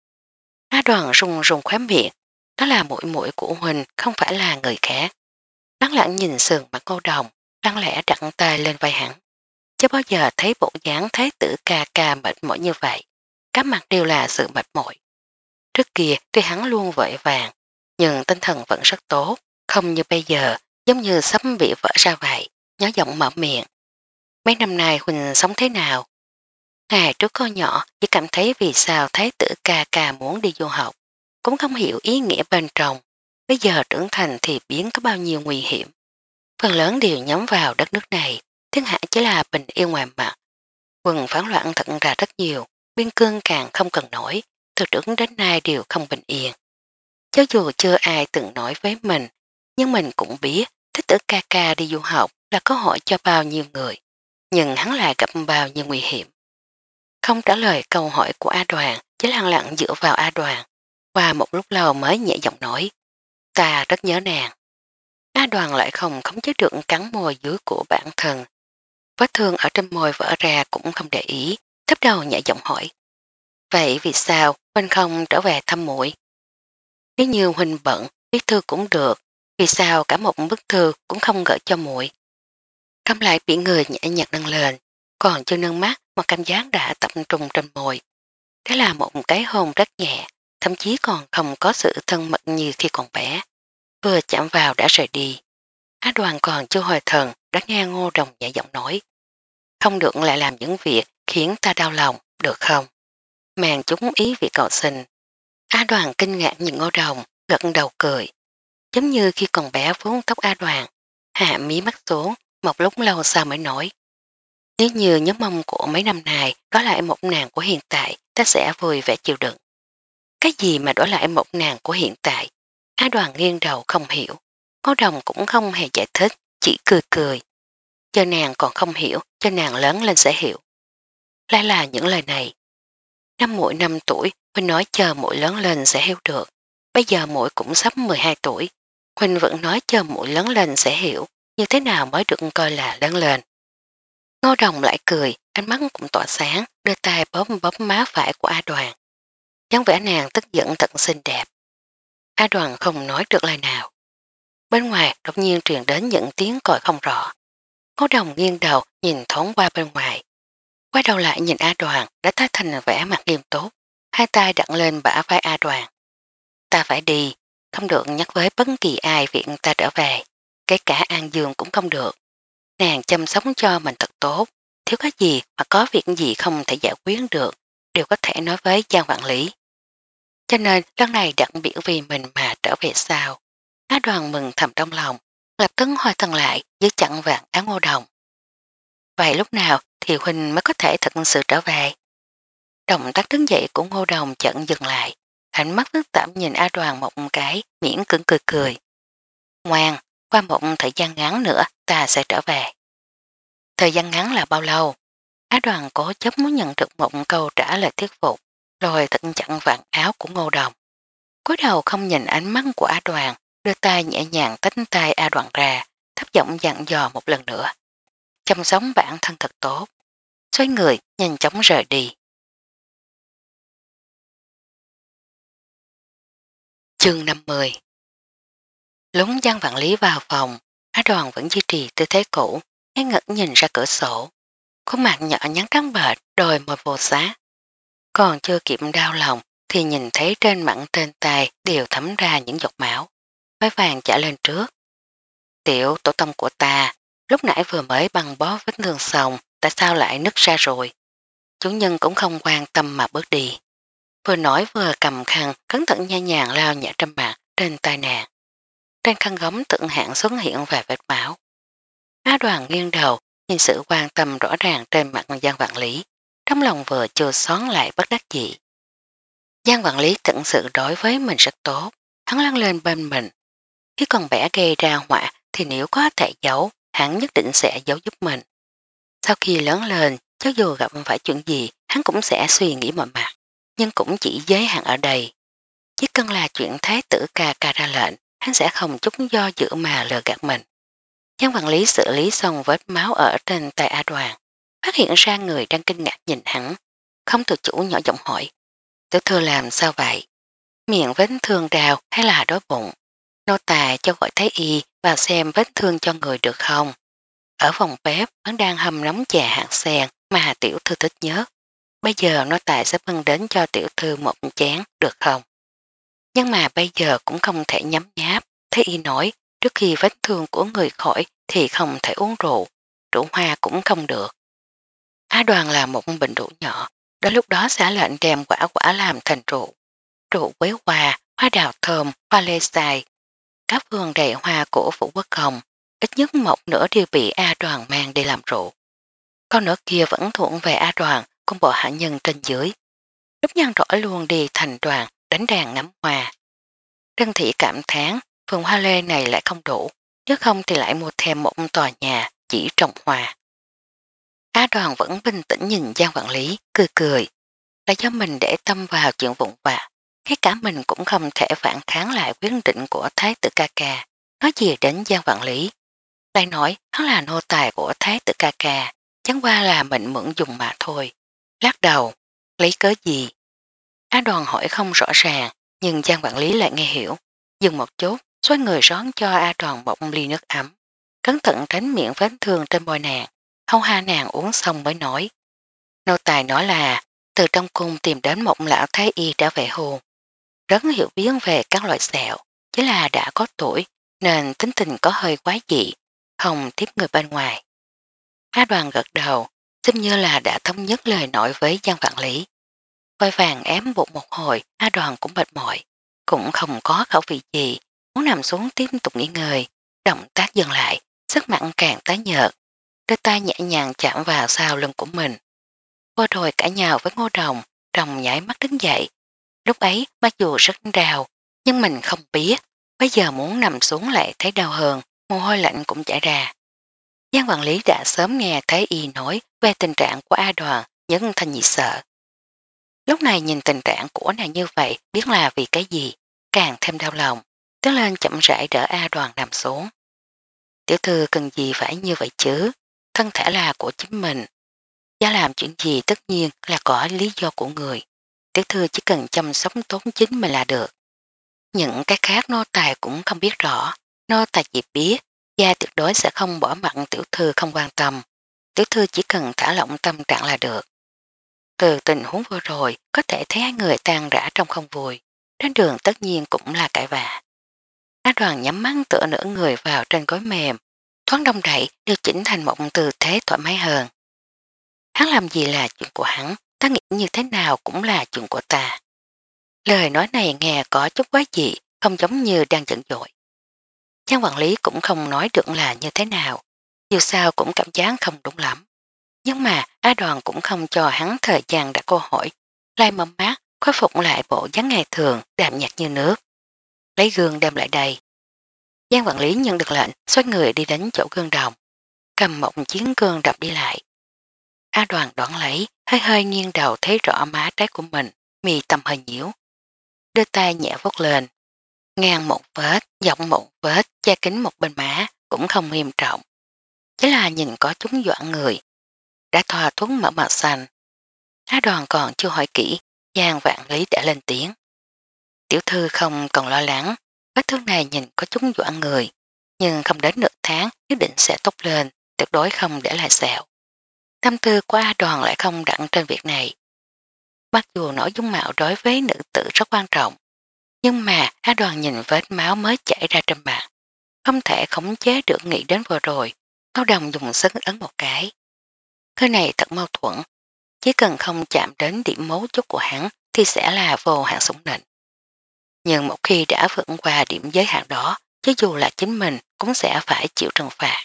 A Đoàn rung rung khóe miệng, đó là muội muội của Huynh, không phải là người khác. Lắng lặng nhìn sườn mặt Ngô Đồng, lắng lẽ đặt tay lên vai hắn. Chứ bao giờ thấy bộ dáng thái tử ca ca mệt mỏi như vậy, các mặt đều là sự mệt mỏi. Trước kia tuy hắn luôn vội vàng, nhưng tinh thần vẫn rất tốt, không như bây giờ, giống như sắp bị vỡ ra vậy, nhỏ giọng mở miệng. Mấy năm nay Huỳnh sống thế nào? Ngày trước con nhỏ chỉ cảm thấy vì sao thái tử ca ca muốn đi du học, cũng không hiểu ý nghĩa bên trong. Bây giờ trưởng thành thì biến có bao nhiêu nguy hiểm. Phần lớn đều nhắm vào đất nước này, thiên hạ chỉ là bình yên ngoài mặt. Quần phán loạn thật ra rất nhiều, biên cương càng không cần nổi, từ trước đến nay đều không bình yên. Cho dù chưa ai từng nói với mình, nhưng mình cũng biết thích tử ca ca đi du học là cơ hội cho bao nhiêu người, nhưng hắn lại gặp bao nhiêu nguy hiểm. Không trả lời câu hỏi của A Đoàn, chỉ lặng lặng dựa vào A Đoàn. Qua một lúc lâu mới nhẹ giọng nói, ta rất nhớ nàng. A Đoàn lại không khống chế được cắn môi dưới của bản thân. Vết thương ở trên môi vỡ ra cũng không để ý, thấp đầu nhẹ giọng hỏi. Vậy vì sao Huynh không trở về thăm muội? Nếu như Huynh bận, viết thư cũng được, vì sao cả một bức thư cũng không gửi cho muội? Cắm lại bị người nhẹ nhặt nâng lên, còn chưa nâng mắt mà cảm giác đã tập trung trên môi. Đó là một cái hôn rất nhẹ, thậm chí còn không có sự thân mật như khi còn bé. Vừa chạm vào đã rời đi. Á Đoàn còn chưa hồi thần đã nghe Ngô Đồng nhẹ giọng nói. Không được lại làm những việc khiến ta đau lòng, được không? Màn chúng ý việc cầu xin. A Đoàn kinh ngạc nhìn Ngô Đồng, gật đầu cười. Giống như khi còn bé vuốt tóc A Đoàn, hạ mí mắt xuống, một lúc lâu sau mới nói. Nếu như nhớ mong của mấy năm nay đó lại một nàng của hiện tại, ta sẽ vui vẻ chịu đựng. Cái gì mà đổi lại một nàng của hiện tại? A Đoàn nghiêng đầu không hiểu. Ngô Đồng cũng không hề giải thích, chỉ cười cười. Cho nàng còn không hiểu, cho nàng lớn lên sẽ hiểu. Lại là những lời này. Năm muội năm tuổi, Huynh nói chờ muội lớn lên sẽ hiểu được. Bây giờ muội cũng sắp mười hai tuổi. Huynh vẫn nói chờ muội lớn lên sẽ hiểu, như thế nào mới được coi là lớn lên. Ngô Đồng lại cười, ánh mắt cũng tỏa sáng, đưa tay bóp bóp má phải của A Đoàn. dáng vẻ nàng tức giận thật xinh đẹp. A Đoàn không nói được lời nào. Bên ngoài đột nhiên truyền đến những tiếng còi không rõ. Ngô Đồng nghiêng đầu nhìn thoáng qua bên ngoài. Quay đầu lại nhìn A Đoàn đã tái thành vẻ mặt nghiêm túc, hai tay đặt lên bả vai A Đoàn. Ta phải đi, không được nhắc với bất kỳ ai việc ta trở về, kể cả An Dương cũng không được. Nàng chăm sóc cho mình thật tốt, thiếu cái gì mà có việc gì không thể giải quyết được, đều có thể nói với Giang Vạn Lý. Cho nên lần này đặc biệt vì mình mà trở về sau. Á Đoàn mừng thầm trong lòng, lập tức hồi thần lại dưới chặn vạn áo Ngô Đồng. Vậy lúc nào thì Huynh mới có thể thật sự trở về? Động tác đứng dậy của Ngô Đồng chận dừng lại, ánh mắt phức tạp nhìn A Đoàn một cái, miễn cưỡng cười cười. Ngoan, qua một thời gian ngắn nữa ta sẽ trở về. Thời gian ngắn là bao lâu? Á Đoàn cố chấp muốn nhận được một câu trả lời thuyết phục, rồi thật chặn vạn áo của Ngô Đồng. Cúi đầu không nhìn ánh mắt của Á Đoàn, đưa tay nhẹ nhàng tách tay A Đoàn ra, thấp giọng dặn dò một lần nữa. Chăm sóc bản thân thật tốt. Xoay người nhanh chóng rời đi. Chương năm mươi. Lúc Giang Vạn Lý vào phòng, Á Đoàn vẫn duy trì tư thế cũ, ngay ngật nhìn ra cửa sổ. Khuôn mặt nhỏ nhắn trắng bệch, đôi môi vô xá. Còn chưa kịp đau lòng thì nhìn thấy trên mặt trên tay đều thấm ra những giọt máu. Vái vàng trả lên trước. Tiểu tổ tông của ta, lúc nãy vừa mới băng bó vết thương xong, tại sao lại nứt ra rồi? Chủ nhân cũng không quan tâm mà bước đi. Vừa nói vừa cầm khăn, cẩn thận nha nhàng lao nhẹ trên mặt, trên tai nàng. Trên khăn gấm tượng hạng xuất hiện vài vết máu. Á Đoàn nghiêng đầu, nhìn sự quan tâm rõ ràng trên mặt Giang Vạn Lý. Trong lòng vừa chưa xón lại bất đắc dĩ. Giang Vạn Lý thật sự đối với mình rất tốt, hắn lăn lên bên mình. Khi còn bé gây ra họa thì nếu có thể giấu, hắn nhất định sẽ giấu giúp mình. Sau khi lớn lên, cho dù gặp phải chuyện gì, hắn cũng sẽ suy nghĩ mọi mặt, nhưng cũng chỉ giới hạn ở đây. Chỉ cần là chuyện thái tử ca ca ra lệnh, hắn sẽ không chút do dự mà lừa gạt mình. Giang Vạn Lý xử lý xong vết máu ở trên tay A Đoàn, phát hiện ra người đang kinh ngạc nhìn hắn, không tự chủ nhỏ giọng hỏi. Tiểu thư làm sao vậy? Miệng vết thương đau hay là đói bụng? Nô tài cho gọi thái y vào xem vết thương cho người được không? Ở phòng bếp vẫn đang hầm nóng chè hạt sen mà tiểu thư thích nhất. Bây giờ nô tài sẽ bưng đến cho tiểu thư một chén được không? Nhưng mà bây giờ cũng không thể nhấm nháp. Thái y nói trước khi vết thương của người khỏi thì không thể uống rượu. Rượu hoa cũng không được. Á Đoàn là một bệnh rượu nhỏ. Đến lúc đó sẽ lệnh đem quả quả làm thành rượu. Rượu quế hoa, hoa đào thơm, hoa lê xài. Các vườn đầy hoa của Vũ Quốc Công, ít nhất một nửa đều bị A Đoàn mang đi làm rượu. Con nửa kia vẫn thuộc về A Đoàn cùng bộ hạ nhân trên dưới. Lúc nhân rỗi luôn đi thành đoàn đánh đàn ngắm hoa. Trân Thị cảm thán vườn hoa lê này lại không đủ, nếu không thì lại mua thêm một tòa nhà chỉ trồng hoa. A Đoàn vẫn bình tĩnh nhìn Giang Vạn Lý, cười cười. Là do mình để tâm vào chuyện vụn vặt, ngay cả mình cũng không thể phản kháng lại quyết định của Thái tử ca ca. Nói gì đến Giang Vạn Lý, lại nói hắn là nô tài của Thái tử ca ca, chẳng qua là mình mượn dùng mà thôi. Lắc đầu, lấy cớ gì? Á Đoàn hỏi không rõ ràng, nhưng Giang Vạn Lý lại nghe hiểu. Dừng một chút, xoay người rón cho A Đoàn một ly nước ấm, cẩn thận tránh miệng vết thương trên môi nàng, hâu ha nàng uống xong mới nói. Nô tài nói là từ trong cung tìm đến một lão thái y đã về hôn. Rất hiểu biết về các loại sẹo, chỉ là đã có tuổi nên tính tình có hơi quá dị, không tiếp người bên ngoài. Á Đoàn gật đầu, xem như là đã thống nhất lời nói với Giang Vạn Lý. Vội vàng ém bụng một hồi, Á Đoàn cũng mệt mỏi, cũng không có khẩu vị gì, muốn nằm xuống tiếp tục nghỉ ngơi. Động tác dừng lại, sức mặn càng tái nhợt, đưa tay nhẹ nhàng chạm vào sau lưng của mình. Vô rồi cả nhào với Ngô Đồng, Đồng nhảy mắt đứng dậy. Lúc ấy mặc dù rất đau, nhưng mình không biết, bây giờ muốn nằm xuống lại thấy đau hơn, mồ hôi lạnh cũng chảy ra. Giang quản lý đã sớm nghe thấy y nói về tình trạng của A Đoàn, nhấn thanh nhị sợ. Lúc này nhìn tình trạng của nàng như vậy, biết là vì cái gì, càng thêm đau lòng, tiến lên chậm rãi đỡ A Đoàn nằm xuống. Tiểu thư cần gì phải như vậy chứ, thân thể là của chính mình. Giá làm chuyện gì tất nhiên là có lý do của người. Tiểu thư chỉ cần chăm sóc tốt chính mình là được. Những cái khác nô tài cũng không biết rõ. Nô tài chỉ biết gia tuyệt đối sẽ không bỏ mặt tiểu thư không quan tâm. Tiểu thư chỉ cần thả lỏng tâm trạng là được. Từ tình huống vừa rồi có thể thấy hai người tan rã trong không vui. Trên đường tất nhiên cũng là cãi vã. Á Đoàn nhắm mắt tựa nửa người vào trên gối mềm, thoáng đông đẩy điều chỉnh thành một tư thế thoải mái hơn. Hắn làm gì là chuyện của hắn, ta nghĩ như thế nào cũng là chuyện của ta. Lời nói này nghe có chút quá dị, không giống như đang giận dội. Giang quản lý cũng không nói được là như thế nào, dù sao cũng cảm giác không đúng lắm. Nhưng mà Á Đoàn cũng không cho hắn thời gian đặt câu hỏi, lại mầm mát, khôi phục lại bộ dáng ngày thường, đạm nhạt như nước. Lấy gương đem lại đây. Giang quản lý nhận được lệnh, xoay người đi đến chỗ gương đồng, cầm một chiến gương đập đi lại. A Đoàn đoán lấy, hơi hơi nghiêng đầu thấy rõ má trái của mình, mì tầm hơi nhiễu. Đưa tay nhẹ vuốt lên. ngang một vết, rộng một vết, che kính một bên má, cũng không nghiêm trọng. Chỉ là nhìn có chúng dọa người, đã thoa thuốc mỡ màu xanh. Á Đoàn còn chưa hỏi kỹ, Giang Vạn Lý đã lên tiếng. Tiểu thư không còn lo lắng, vết thương này nhìn có chúng dọa người, nhưng không đến nửa tháng nhất định sẽ tốt lên, tuyệt đối không để lại sẹo. Tâm tư của A Đoàn lại không đặn trên việc này. Mặc dù nổi dung mạo đối với nữ tử rất quan trọng, nhưng mà A Đoàn nhìn vết máu mới chảy ra trên mặt, không thể khống chế được nghĩ đến vừa rồi, Cao Đồng dùng sức ấn một cái. Cái này thật mâu thuẫn, chỉ cần không chạm đến điểm mấu chốt của hắn thì sẽ là vô hạn sủng nịnh. Nhưng một khi đã vượt qua điểm giới hạn đó, chứ dù là chính mình cũng sẽ phải chịu trừng phạt.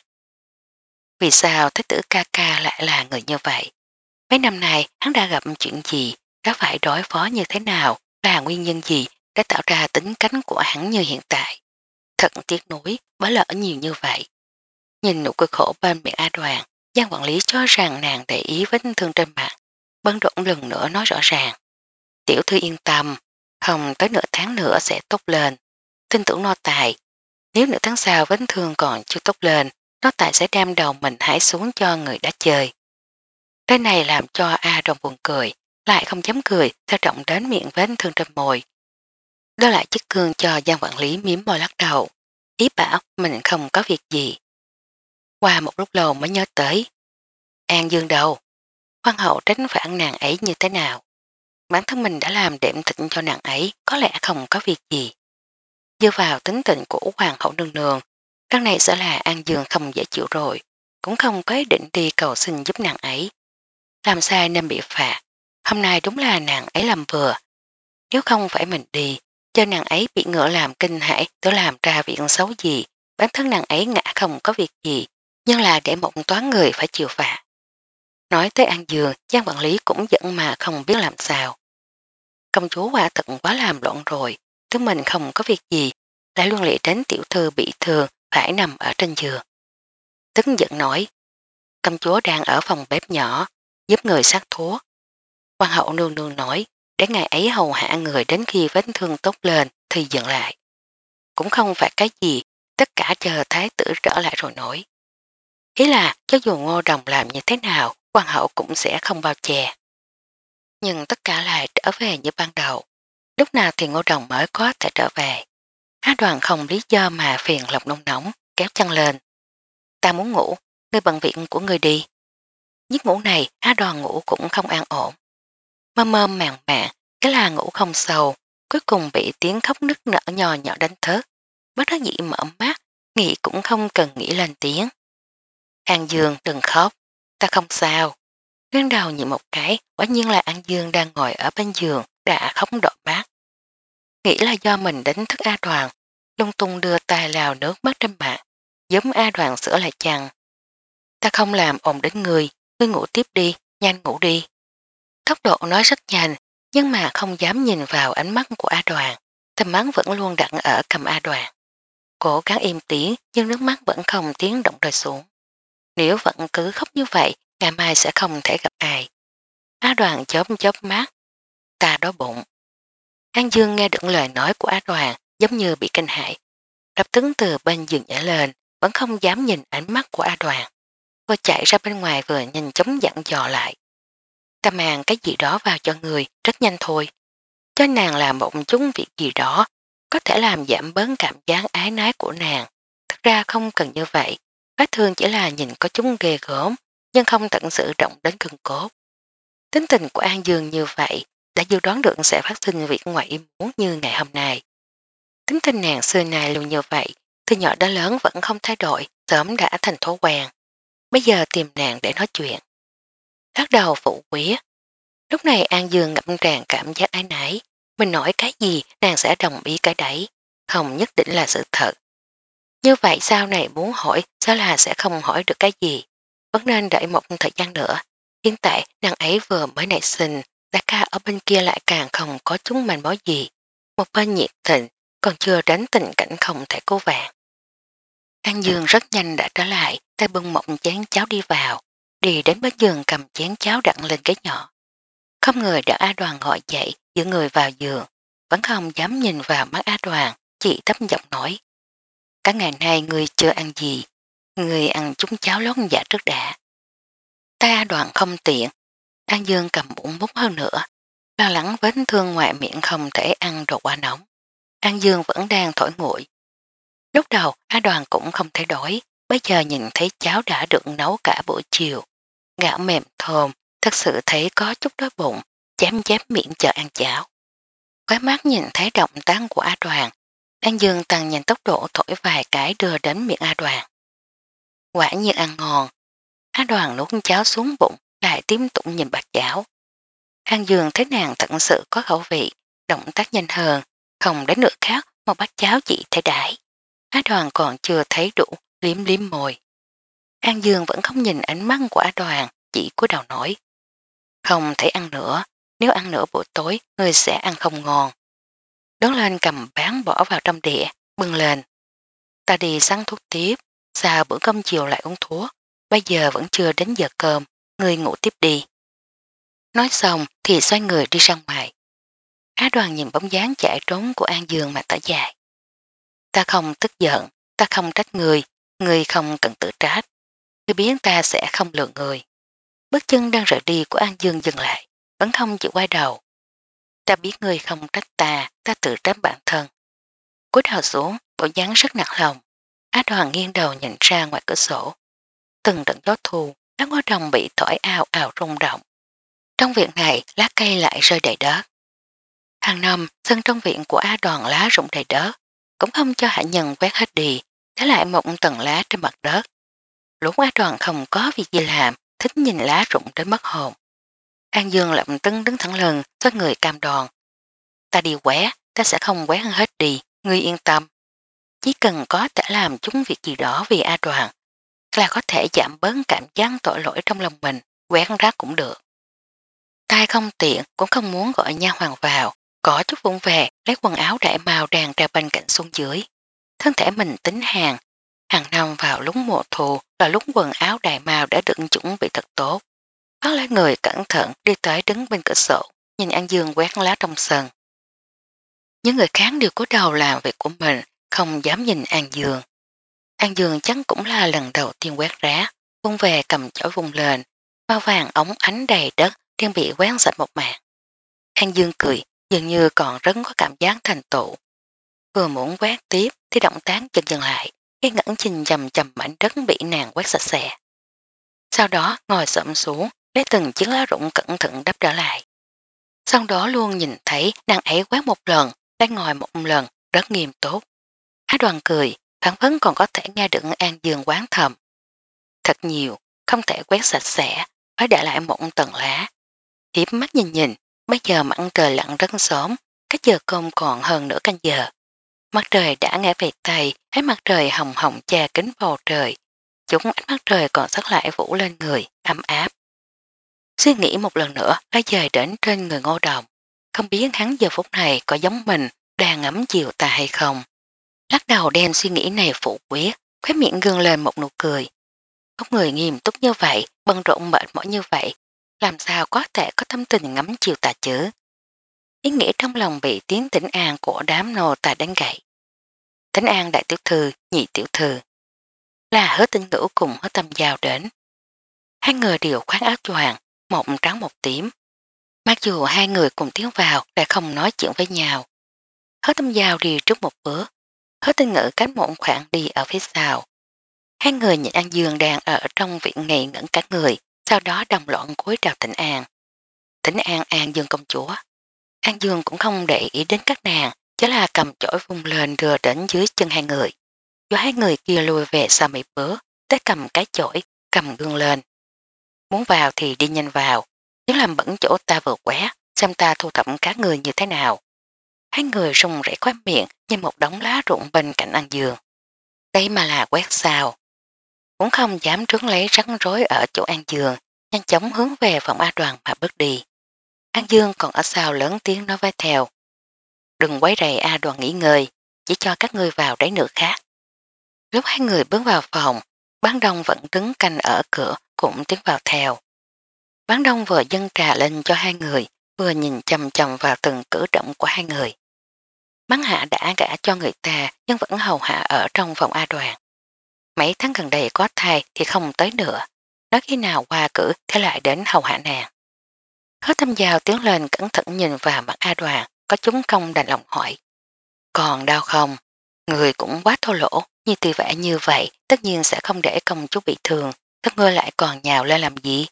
Vì sao Thế tử ca ca lại là người như vậy? Mấy năm nay hắn đã gặp chuyện gì, đã phải đối phó như thế nào, là nguyên nhân gì đã tạo ra tính cánh của hắn như hiện tại. Thật tiếc nuối, bỏ lỡ nhiều như vậy. Nhìn nụ cười khổ bên miệng A Đoàn, Giang quản lý cho rằng nàng để ý vết thương trên mặt, bấn rộn lần nữa nói rõ ràng. Tiểu thư yên tâm, không tới nửa tháng nữa sẽ tốt lên. Tin tưởng nô tài, nếu nửa tháng sau vết thương còn chưa tốt lên, nô tài sẽ đem đầu mình hãy xuống cho người đã chơi. Cái này làm cho A Đồng buồn cười, lại không dám cười theo trọng đến miệng vết thương trên môi. Đó lại chiếc cương cho Giang quản lý miếm môi lắc đầu, ý bảo mình không có việc gì. Qua một lúc lâu mới nhớ tới. An Dương đâu? Hoàng hậu tránh phản nàng ấy như thế nào? Bản thân mình đã làm đệm thịnh cho nàng ấy, có lẽ không có việc gì. Dựa vào tính tình của Hoàng hậu nương nương, đằng này sẽ là An Dương không dễ chịu rồi, cũng không có ý định đi cầu xin giúp nàng ấy. Làm sai nên bị phạt, hôm nay đúng là nàng ấy làm vừa. Nếu không phải mình đi, cho nàng ấy bị ngựa làm kinh hãi tôi làm ra việc xấu gì, bản thân nàng ấy ngã không có việc gì, nhưng là để một toán người phải chịu phạt. Nói tới An Dương, Giang quản lý cũng giận mà không biết làm sao. Công chúa quả thật quá làm loạn rồi, thứ mình không có việc gì, lại luôn lệ đến tiểu thư bị thương phải nằm ở trên giường. Tức giận nói, công chúa đang ở phòng bếp nhỏ, giúp người sát thuốc. Hoàng hậu nương nương nói, để ngày ấy hầu hạ người đến khi vết thương tốt lên thì dừng lại. Cũng không phải cái gì, tất cả chờ thái tử trở lại rồi nổi. Ý là cho dù Ngô Đồng làm như thế nào, hoàng hậu cũng sẽ không bao che. Nhưng tất cả lại trở về như ban đầu. Lúc nào thì Ngô Đồng mới có thể trở về. Á Đoàn không lý do mà phiền lòng nông nóng, kéo chân lên. Ta muốn ngủ, ngươi bận viện của ngươi đi. Giấc ngủ này Á Đoàn ngủ cũng không an ổn. Mơ mơ màng màng, cái là ngủ không sâu, cuối cùng bị tiếng khóc nức nở nhỏ nhỏ đánh thức. Bất đắc dĩ mở mắt, nghĩ cũng không cần nghĩ lên tiếng. An Dương đừng khóc, ta không sao. Ngăn đầu nhìn một cái, quả nhiên là An Dương đang ngồi ở bên giường, đã khóc đỏ mắt. Nghĩ là do mình đánh thức A Đoàn, lung tung đưa tay lao nước mắt trên mặt, giống A Đoàn sửa lại chăng. Ta không làm ồn đến người, ngươi ngủ tiếp đi, nhanh ngủ đi. Tốc độ nói rất nhanh, nhưng mà không dám nhìn vào ánh mắt của A Đoàn, tầm mắt vẫn luôn đặt ở cầm A Đoàn. Cố gắng im tiếng, nhưng nước mắt vẫn không tiếng động rơi xuống. Nếu vẫn cứ khóc như vậy, ngày mai sẽ không thể gặp ai. A Đoàn chớp chớp mắt, ta đói bụng. An Dương nghe được lời nói của A Đoàn giống như bị kinh hại. Lập tức từ bên giường nhảy lên, vẫn không dám nhìn ánh mắt của A Đoàn. Vừa chạy ra bên ngoài vừa nhanh chóng dặn dò lại. Ta mang cái gì đó vào cho người, rất nhanh thôi. Cho nàng làm một chút việc gì đó, có thể làm giảm bớn cảm giác ái nái của nàng. Thật ra không cần như vậy, vết thương chỉ là nhìn có chúng ghê gớm, nhưng không tận sự trọng đến cân cốt. Tính tình của An Dương như vậy, đã dự đoán được sẽ phát sinh việc ngoại ý muốn như ngày hôm nay. Tính tình nàng xưa nay luôn như vậy, từ nhỏ đến lớn vẫn không thay đổi, sớm đã thành thói quen. Bây giờ tìm nàng để nói chuyện. Lắc đầu phụ quý. Lúc này An Dương ngậm tràn cảm giác ái nái, mình nói cái gì nàng sẽ đồng ý cái đấy, không nhất định là sự thật. Như vậy sau này muốn hỏi sẽ là sẽ không hỏi được cái gì, vẫn nên đợi một thời gian nữa. Hiện tại nàng ấy vừa mới nảy sinh, đại ca ở bên kia lại càng không có chúng manh mối gì. Một bên nhiệt tình, còn chưa đến tình cảnh không thể cứu vạn. An Dương rất nhanh đã trở lại, tay bưng một chén cháo đi vào, đi đến bên giường cầm chén cháo đặt lên cái nhỏ. Không người đỡ A Đoàn gọi dậy, giữ người vào giường, vẫn không dám nhìn vào mắt A Đoàn, chị thấp giọng nói. Cả ngày nay người chưa ăn gì, người ăn chúng cháo lót dạ trước đã. Tay A Đoàn không tiện, An Dương cầm bụng bút hơn nữa, lo lắng vết thương ngoài miệng không thể ăn đồ quá nóng. An Dương vẫn đang thổi nguội. Lúc đầu A Đoàn cũng không thể đổi, bây giờ nhìn thấy cháo đã được nấu cả buổi chiều. Gạo mềm thơm, thật sự thấy có chút đói bụng, chém chém miệng chờ ăn cháo. Khói mắt nhìn thấy động tác của A Đoàn, An Dương tăng nhanh tốc độ thổi vài cái đưa đến miệng A Đoàn. Quả nhiên ăn ngon, A Đoàn nuốt cháo xuống bụng, lại tiếp tục nhìn bát cháo. An Dương thấy nàng thật sự có khẩu vị, động tác nhanh hơn, không đến nửa khác một bát cháo chỉ thấy đãi. Á Đoàn còn chưa thấy đủ, liếm liếm môi. An Dương vẫn không nhìn ánh mắt của Á Đoàn, chỉ cúi đầu nói. Không thể ăn nữa, nếu ăn nữa buổi tối, người sẽ ăn không ngon. Đón lên cầm bán bỏ vào trong đĩa, bưng lên. Ta đi săn thuốc tiếp, sao bữa cơm chiều lại uống thuốc, bây giờ vẫn chưa đến giờ cơm, người ngủ tiếp đi. Nói xong thì xoay người đi ra ngoài. Á Đoàn nhìn bóng dáng chạy trốn của An Dương mà tỏ dài. Ta không tức giận, ta không trách người, người không cần tự trách. Người biến ta sẽ không lừa người. Bước chân đang rời đi của An Dương dừng lại, vẫn không chịu quay đầu. Ta biết người không trách ta, ta tự trách bản thân. Cúi đầu xuống, bộ dáng rất nặng lòng. Á Đoàn nghiêng đầu nhìn ra ngoài cửa sổ. Từng trận gió thu, lá hoa đồng bị thổi ào ào rung động. Trong viện này, lá cây lại rơi đầy đất. Hàng năm, sân trong viện của Á Đoàn lá rụng đầy đất, cũng không cho hạ nhân quét hết đi, để lại một tầng lá trên mặt đất. Lúc Á Đoàn không có việc gì làm, thích nhìn lá rụng đến mất hồn. An Dương lập tưng đứng thẳng lưng, xoay người cam đoan. Ta đi quét, ta sẽ không quét hết đi, ngươi yên tâm. Chỉ cần có thể làm chúng việc gì đó vì A Đoàn, là có thể giảm bớt cảm giác tội lỗi trong lòng mình, quét rác cũng được. Tai không tiện, cũng không muốn gọi nha hoàng vào, có chút vung về, lấy quần áo đại màu đàn treo bên cạnh xuống dưới. Thân thể mình tính hàng, hàng năm vào lúc mùa thu là lúc quần áo đại màu đã được chuẩn bị thật tốt. Bắt lấy người cẩn thận đi tới đứng bên cửa sổ, nhìn An Dương quét lá trong sân. Những người khác đều cúi đầu làm việc của mình, không dám nhìn An Dương. An Dương chắc cũng là lần đầu tiên quét rác, vung về cầm chổi vung lên, bao vàng ống ánh đầy đất đang bị quét sạch một màn. An Dương cười, dường như còn rất có cảm giác thành tựu. Vừa muốn quét tiếp thì động tác chừng dừng lại, cái ngẩn nhìn chầm chầm mảnh đất bị nàng quét sạch sẽ. Sau đó ngồi xổm xuống, lấy từng chiếc lá rụng cẩn thận đắp trở lại. Sau đó luôn nhìn thấy nàng ấy quét một lần, đang ngồi một lần, rất nghiêm túc. Á Đoàn cười, phản phấn còn có thể nghe được An Dương quán thầm. Thật nhiều, không thể quét sạch sẽ, phải để lại một tầng lá. Hiếp mắt nhìn nhìn, bây giờ mặt trời lặn rất sớm, cách giờ cơm còn hơn nửa canh giờ. Mặt trời đã ngã về Tây, ánh mặt trời hồng hồng che kính bầu trời. Chúng ánh mặt trời còn sót lại phủ lên người, ấm áp. Suy nghĩ một lần nữa đã dời đến trên người Ngô Đồng. Không biết hắn giờ phút này có giống mình đang ngắm chiều tà hay không. Lắc đầu đem suy nghĩ này phủ quyết, khóe miệng gương lên một nụ cười. Có người nghiêm túc như vậy, bận rộn mệt mỏi như vậy, làm sao có thể có tâm tình ngắm chiều tà chứ? Ý nghĩa trong lòng bị tiếng tỉnh an của đám nô tài đánh gãy. Tỉnh an đại tiểu thư, nhị tiểu thư, là hứa tinh ngữ cùng hứa tâm giao đến. Hai người đều khoác áo choàng, một trắng một tím. Mặc dù hai người cùng tiến vào lại không nói chuyện với nhau. Hứa tâm giao đi trước một bước, hứa tinh ngữ cánh một khoảng đi ở phía sau. Hai người nhìn An Dương đang ở trong viện ngây ngẩn cả người, sau đó đồng loạn cúi chào Tĩnh An. Tĩnh An An Dương công chúa. An Dương cũng không để ý đến các nàng, chỉ là cầm chổi vung lên đưa đến dưới chân hai người. Cho hai người kia lùi về sau mấy bước, tới cầm cái chổi, cầm gương lên. Muốn vào thì đi nhanh vào, nếu làm bẩn chỗ ta vừa quét, xem ta thu thập các người như thế nào. Hai người rung rảy khóe miệng như một đống lá rụng bên cạnh An Dương. Đây mà là quét sao. Cũng không dám trốn lấy rắn rối ở chỗ An Dương, nhanh chóng hướng về phòng A Đoàn mà bước đi. An Dương còn ở sau lớn tiếng nói với theo. Đừng quấy rầy A Đoàn nghỉ ngơi, chỉ cho các ngươi vào đấy nữa khác. Lúc hai người bước vào phòng, Bán Đông vẫn đứng canh ở cửa cũng tiến vào theo. Bán Đông vừa dâng trà lên cho hai người, vừa nhìn chầm chầm vào từng cử động của hai người. Mắng hạ đã gả cho người ta nhưng vẫn hầu hạ ở trong phòng A Đoàn. Mấy tháng gần đây có thai thì không tới nữa. Nói khi nào qua cử thì lại đến hầu hạ nàng. Hứa Thâm Giao tiến lên cẩn thận nhìn vào mặt A Đoàn, có chúng không đành lòng hỏi. Còn đau không? Người cũng quá thô lỗ, như tỷ vẽ như vậy tất nhiên sẽ không để công chúa bị thương, các ngươi lại còn nhào lên làm gì?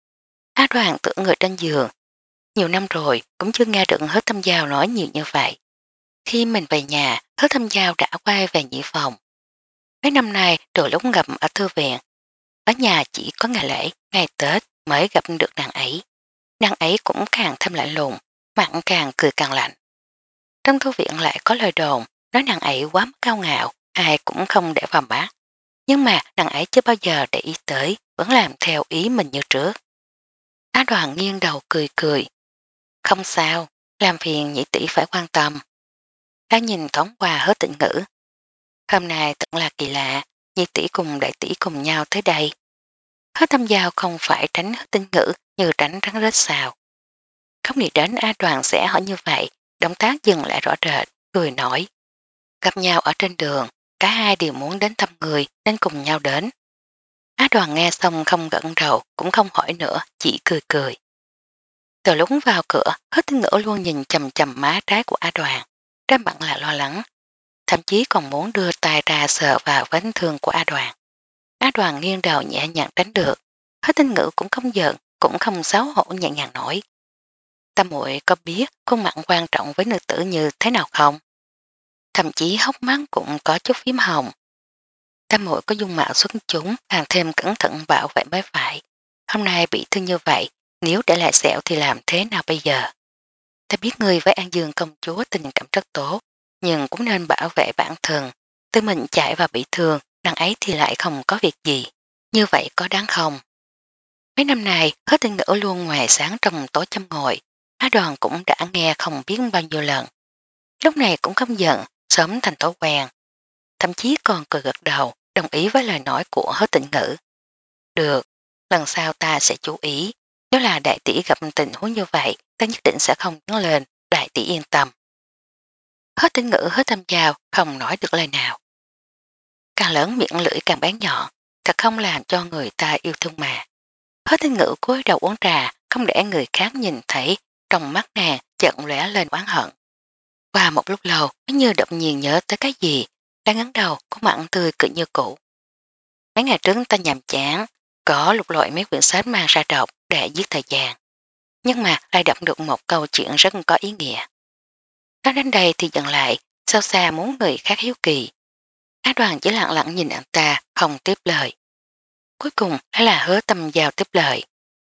A Đoàn tưởng người trên giường. Nhiều năm rồi cũng chưa nghe được Hứa Thâm Giao nói nhiều như vậy. Khi mình về nhà, Hứa Thâm Giao đã quay về nhị phòng. Mấy năm nay từ lúc gặp ở thư viện, ở nhà chỉ có ngày lễ, ngày Tết mới gặp được nàng ấy. Nàng ấy cũng càng thêm lạnh lùng, mặn càng cười càng lạnh. Trong thư viện lại có lời đồn, nói nàng ấy quá cao ngạo, ai cũng không để vào mắt. Nhưng mà nàng ấy chưa bao giờ để ý tới, vẫn làm theo ý mình như trước. Á Đoàn nghiêng đầu cười cười. Không sao, làm phiền nhị tỷ phải quan tâm. Đã nhìn thoáng qua Hứa Tĩnh Ngữ. Hôm nay thật là kỳ lạ, nhị tỷ cùng đại tỷ cùng nhau tới đây. Hứa Thâm Giao không phải tránh Hứa Tĩnh Ngữ như tránh rắn rết sao. Không nghĩ đến A Đoàn sẽ hỏi như vậy, động tác dừng lại rõ rệt, cười nói. Gặp nhau ở trên đường, cả hai đều muốn đến thăm người nên cùng nhau đến. Á Đoàn nghe xong không gật đầu, cũng không hỏi nữa, chỉ cười cười. Từ lúc vào cửa, Hứa Tĩnh Ngữ luôn nhìn chầm chầm má trái của Á Đoàn, trên mặt là lo lắng, thậm chí còn muốn đưa tay ra sờ vào vết thương của A Đoàn. Á Đoàn nghiêng đầu nhẹ nhàng tránh được, Hứa Tĩnh Ngữ cũng không giận, cũng không xấu hổ nhẹ nhàng nổi. Tam muội có biết khuôn mặt quan trọng với nữ tử như thế nào không? Thậm chí hốc mắt cũng có chút phím hồng. Tam muội có dung mạo xuất chúng, càng thêm cẩn thận bảo vệ mới phải. Hôm nay bị thương như vậy, nếu để lại sẹo thì làm thế nào bây giờ? Ta biết người với An Dương công chúa tình cảm rất tốt, nhưng cũng nên bảo vệ bản thân. Tự mình chạy vào bị thương, đằng ấy thì lại không có việc gì. Như vậy có đáng không? Mấy năm nay, Hứa Tĩnh Ngữ luôn ngoài sáng trong tối chăm ngồi. Á Đoàn cũng đã nghe không biết bao nhiêu lần. Lúc này cũng không giận, sớm thành thói quen. Thậm chí còn cười gật đầu, đồng ý với lời nói của Hứa Tĩnh Ngữ. Được, lần sau ta sẽ chú ý. Nếu là đại tỷ gặp tình huống như vậy, ta nhất định sẽ không nhấn lên, đại tỷ yên tâm. Hứa Tĩnh Ngữ Hứa Thâm Giao không nói được lời nào. Càng lớn miệng lưỡi càng bán nhọn, thật không làm cho người ta yêu thương mà. Hứa Tĩnh Ngữ cúi đầu uống trà, không để người khác nhìn thấy, trong mắt nàng chợt lóe lên oán hận. Qua một lúc lâu, nó như đột nhiên nhớ tới cái gì, đang ngấn đầu, có mặn tươi cười như cũ. Mấy ngày trước ta nhàm chán, có lục lọi mấy quyển sách mang ra đọc để giết thời gian. Nhưng mà lại đọc được một câu chuyện rất có ý nghĩa. Nói đến đây thì dừng lại, sao xa muốn người khác hiếu kỳ. Á Đoàn chỉ lặng lặng nhìn anh ta, không tiếp lời. Cuối cùng đó là Hứa Tâm Giao tiếp lời.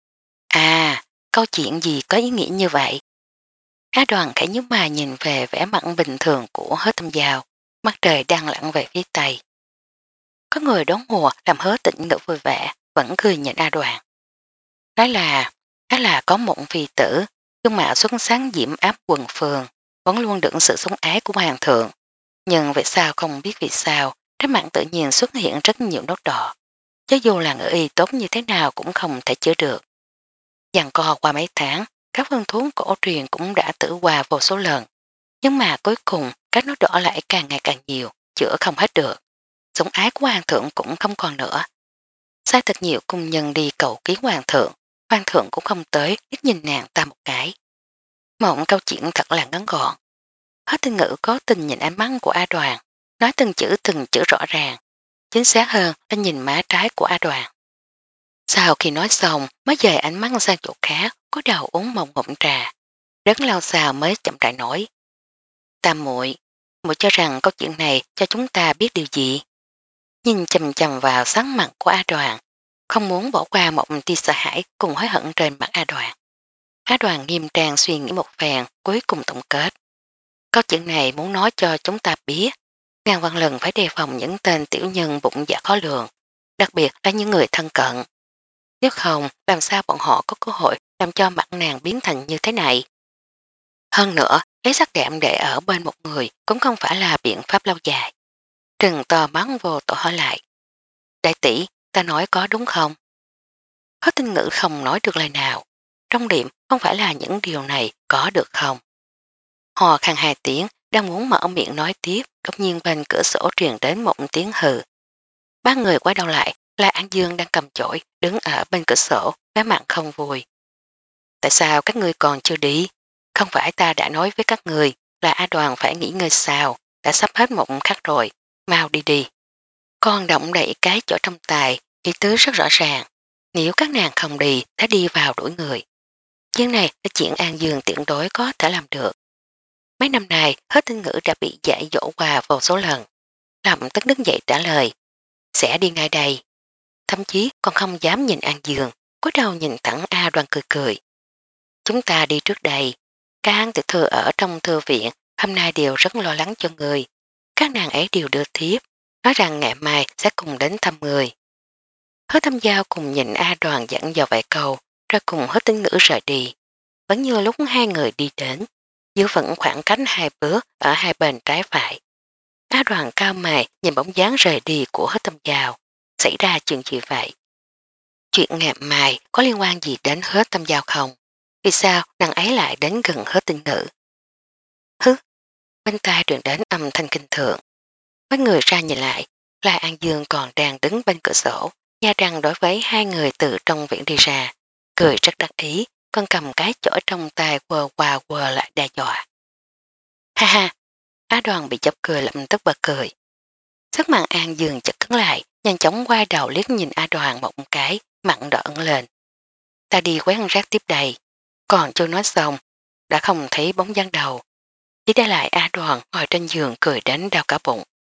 À, câu chuyện gì có ý nghĩa như vậy? Á Đoàn khẽ nhíu mà nhìn về vẻ mặt bình thường của Hứa Tâm Giao, mặt trời đang lặn về phía tây. Có người đón mùa làm Hứa Tĩnh Ngữ vui vẻ, vẫn cười nhìn A Đoàn. Nói là, đó là có một phi tử, dung mạo xuất sáng diễm áp quần phường, vẫn luôn được sự sống ái của hoàng thượng. Nhưng vì sao không biết vì sao, trái mặt tự nhiên xuất hiện rất nhiều nốt đỏ. Cho dù là ngữ y tốt như thế nào cũng không thể chữa được. Dằn co qua mấy tháng, các phương thuốc cổ truyền cũng đã tử qua vô số lần. Nhưng mà cuối cùng các nốt đỏ lại càng ngày càng nhiều, chữa không hết được. Sống ái của hoàng thượng cũng không còn nữa. Sai thật nhiều cung nhân đi cầu kiến hoàng thượng, hoàng thượng cũng không tới, ít nhìn nàng ta một cái. Mộng câu chuyện thật là ngắn gọn. Hết Tinh Ngữ có tình nhìn ánh mắt của A Đoàn, nói từng chữ từng chữ rõ ràng, chính xác hơn là nhìn má trái của A Đoàn. Sau khi nói xong mới dời ánh mắt sang chỗ khác, có đầu uống một ngụm trà. Rất lâu sau mới chậm rãi nói. Tam muội, muội cho rằng câu chuyện này cho chúng ta biết điều gì? Nhìn chầm chầm vào sáng mặt của A Đoàn, không muốn bỏ qua một tia sợ hãi cùng hối hận trên mặt A Đoàn. A Đoàn nghiêm trang suy nghĩ một phèn, cuối cùng tổng kết. Câu chuyện này muốn nói cho chúng ta biết, ngàn vạn lần phải đề phòng những tên tiểu nhân bụng dạ khó lường, đặc biệt là những người thân cận. Nếu không, làm sao bọn họ có cơ hội làm cho mặt nàng biến thành như thế này? Hơn nữa, lấy sắc đẹp để ở bên một người cũng không phải là biện pháp lâu dài. Trừng to bắn vô tổ hỏi lại. Đại tỷ, ta nói có đúng không? Có Tinh Ngữ không nói được lời nào. Trong điểm không phải là những điều này có được không? Hò khăn hai tiếng, đang muốn mở miệng nói tiếp, đột nhiên bên cửa sổ truyền đến một tiếng hừ. Ba người quay đầu lại là An Dương đang cầm chổi, đứng ở bên cửa sổ, vẻ mặt không vui. Tại sao các ngươi còn chưa đi? Không phải ta đã nói với các người là A Đoàn phải nghỉ ngơi sao, đã sắp hết một khắc rồi, mau đi đi. Con động đẩy cái chỗ trong tài, ý tứ rất rõ ràng. Nếu các nàng không đi, đã đi vào đuổi người. Chuyện này là chuyện An Dương tiện đối có thể làm được. Mấy năm nay, hết tinh ngữ đã bị dạy dỗ qua vô số lần. Lâm tức đứng dậy trả lời, sẽ đi ngay đây. Thậm chí còn không dám nhìn An Dương, cúi đầu nhìn thẳng A Đoàn cười cười. Chúng ta đi trước đây. Các tiểu thư ở trong thư viện hôm nay đều rất lo lắng cho người. Các nàng ấy đều đưa thiếp, nói rằng ngày mai sẽ cùng đến thăm người. Hứa Thâm Giao cùng nhìn A Đoàn dẫn vào vài câu, rồi cùng hết tính ngữ rời đi. Vẫn như lúc hai người đi đến, giữ vẫn khoảng cách hai bước ở hai bên trái phải. A Đoàn cao mày nhìn bóng dáng rời đi của Hứa Thâm Giao. Xảy ra chuyện gì vậy? Chuyện ngày mai có liên quan gì đến Hứa Thâm Giao không? Vì sao nàng ấy lại đến gần Hứa Tinh Ngữ? Hứ! Bên tai truyền đến âm thanh kinh thượng. Mấy người ra nhìn lại, là An Dương còn đang đứng bên cửa sổ, nha răng đối với hai người từ trong viện đi ra, cười rất đắc ý, còn cầm cái chổi trong tay quờ qua quờ lại đe dọa. Ha ha! Á Đoàn bị chọc cười lập tức bật cười. Sức mạnh An Dương chật cứng lại, nhanh chóng quay đầu liếc nhìn A Đoàn một cái, mặn đỏ ẩn lên. Ta đi quét rác tiếp đây, còn chưa nói xong, đã không thấy bóng dáng đầu. Chỉ để lại A Đoàn ngồi trên giường cười đến đau cả bụng.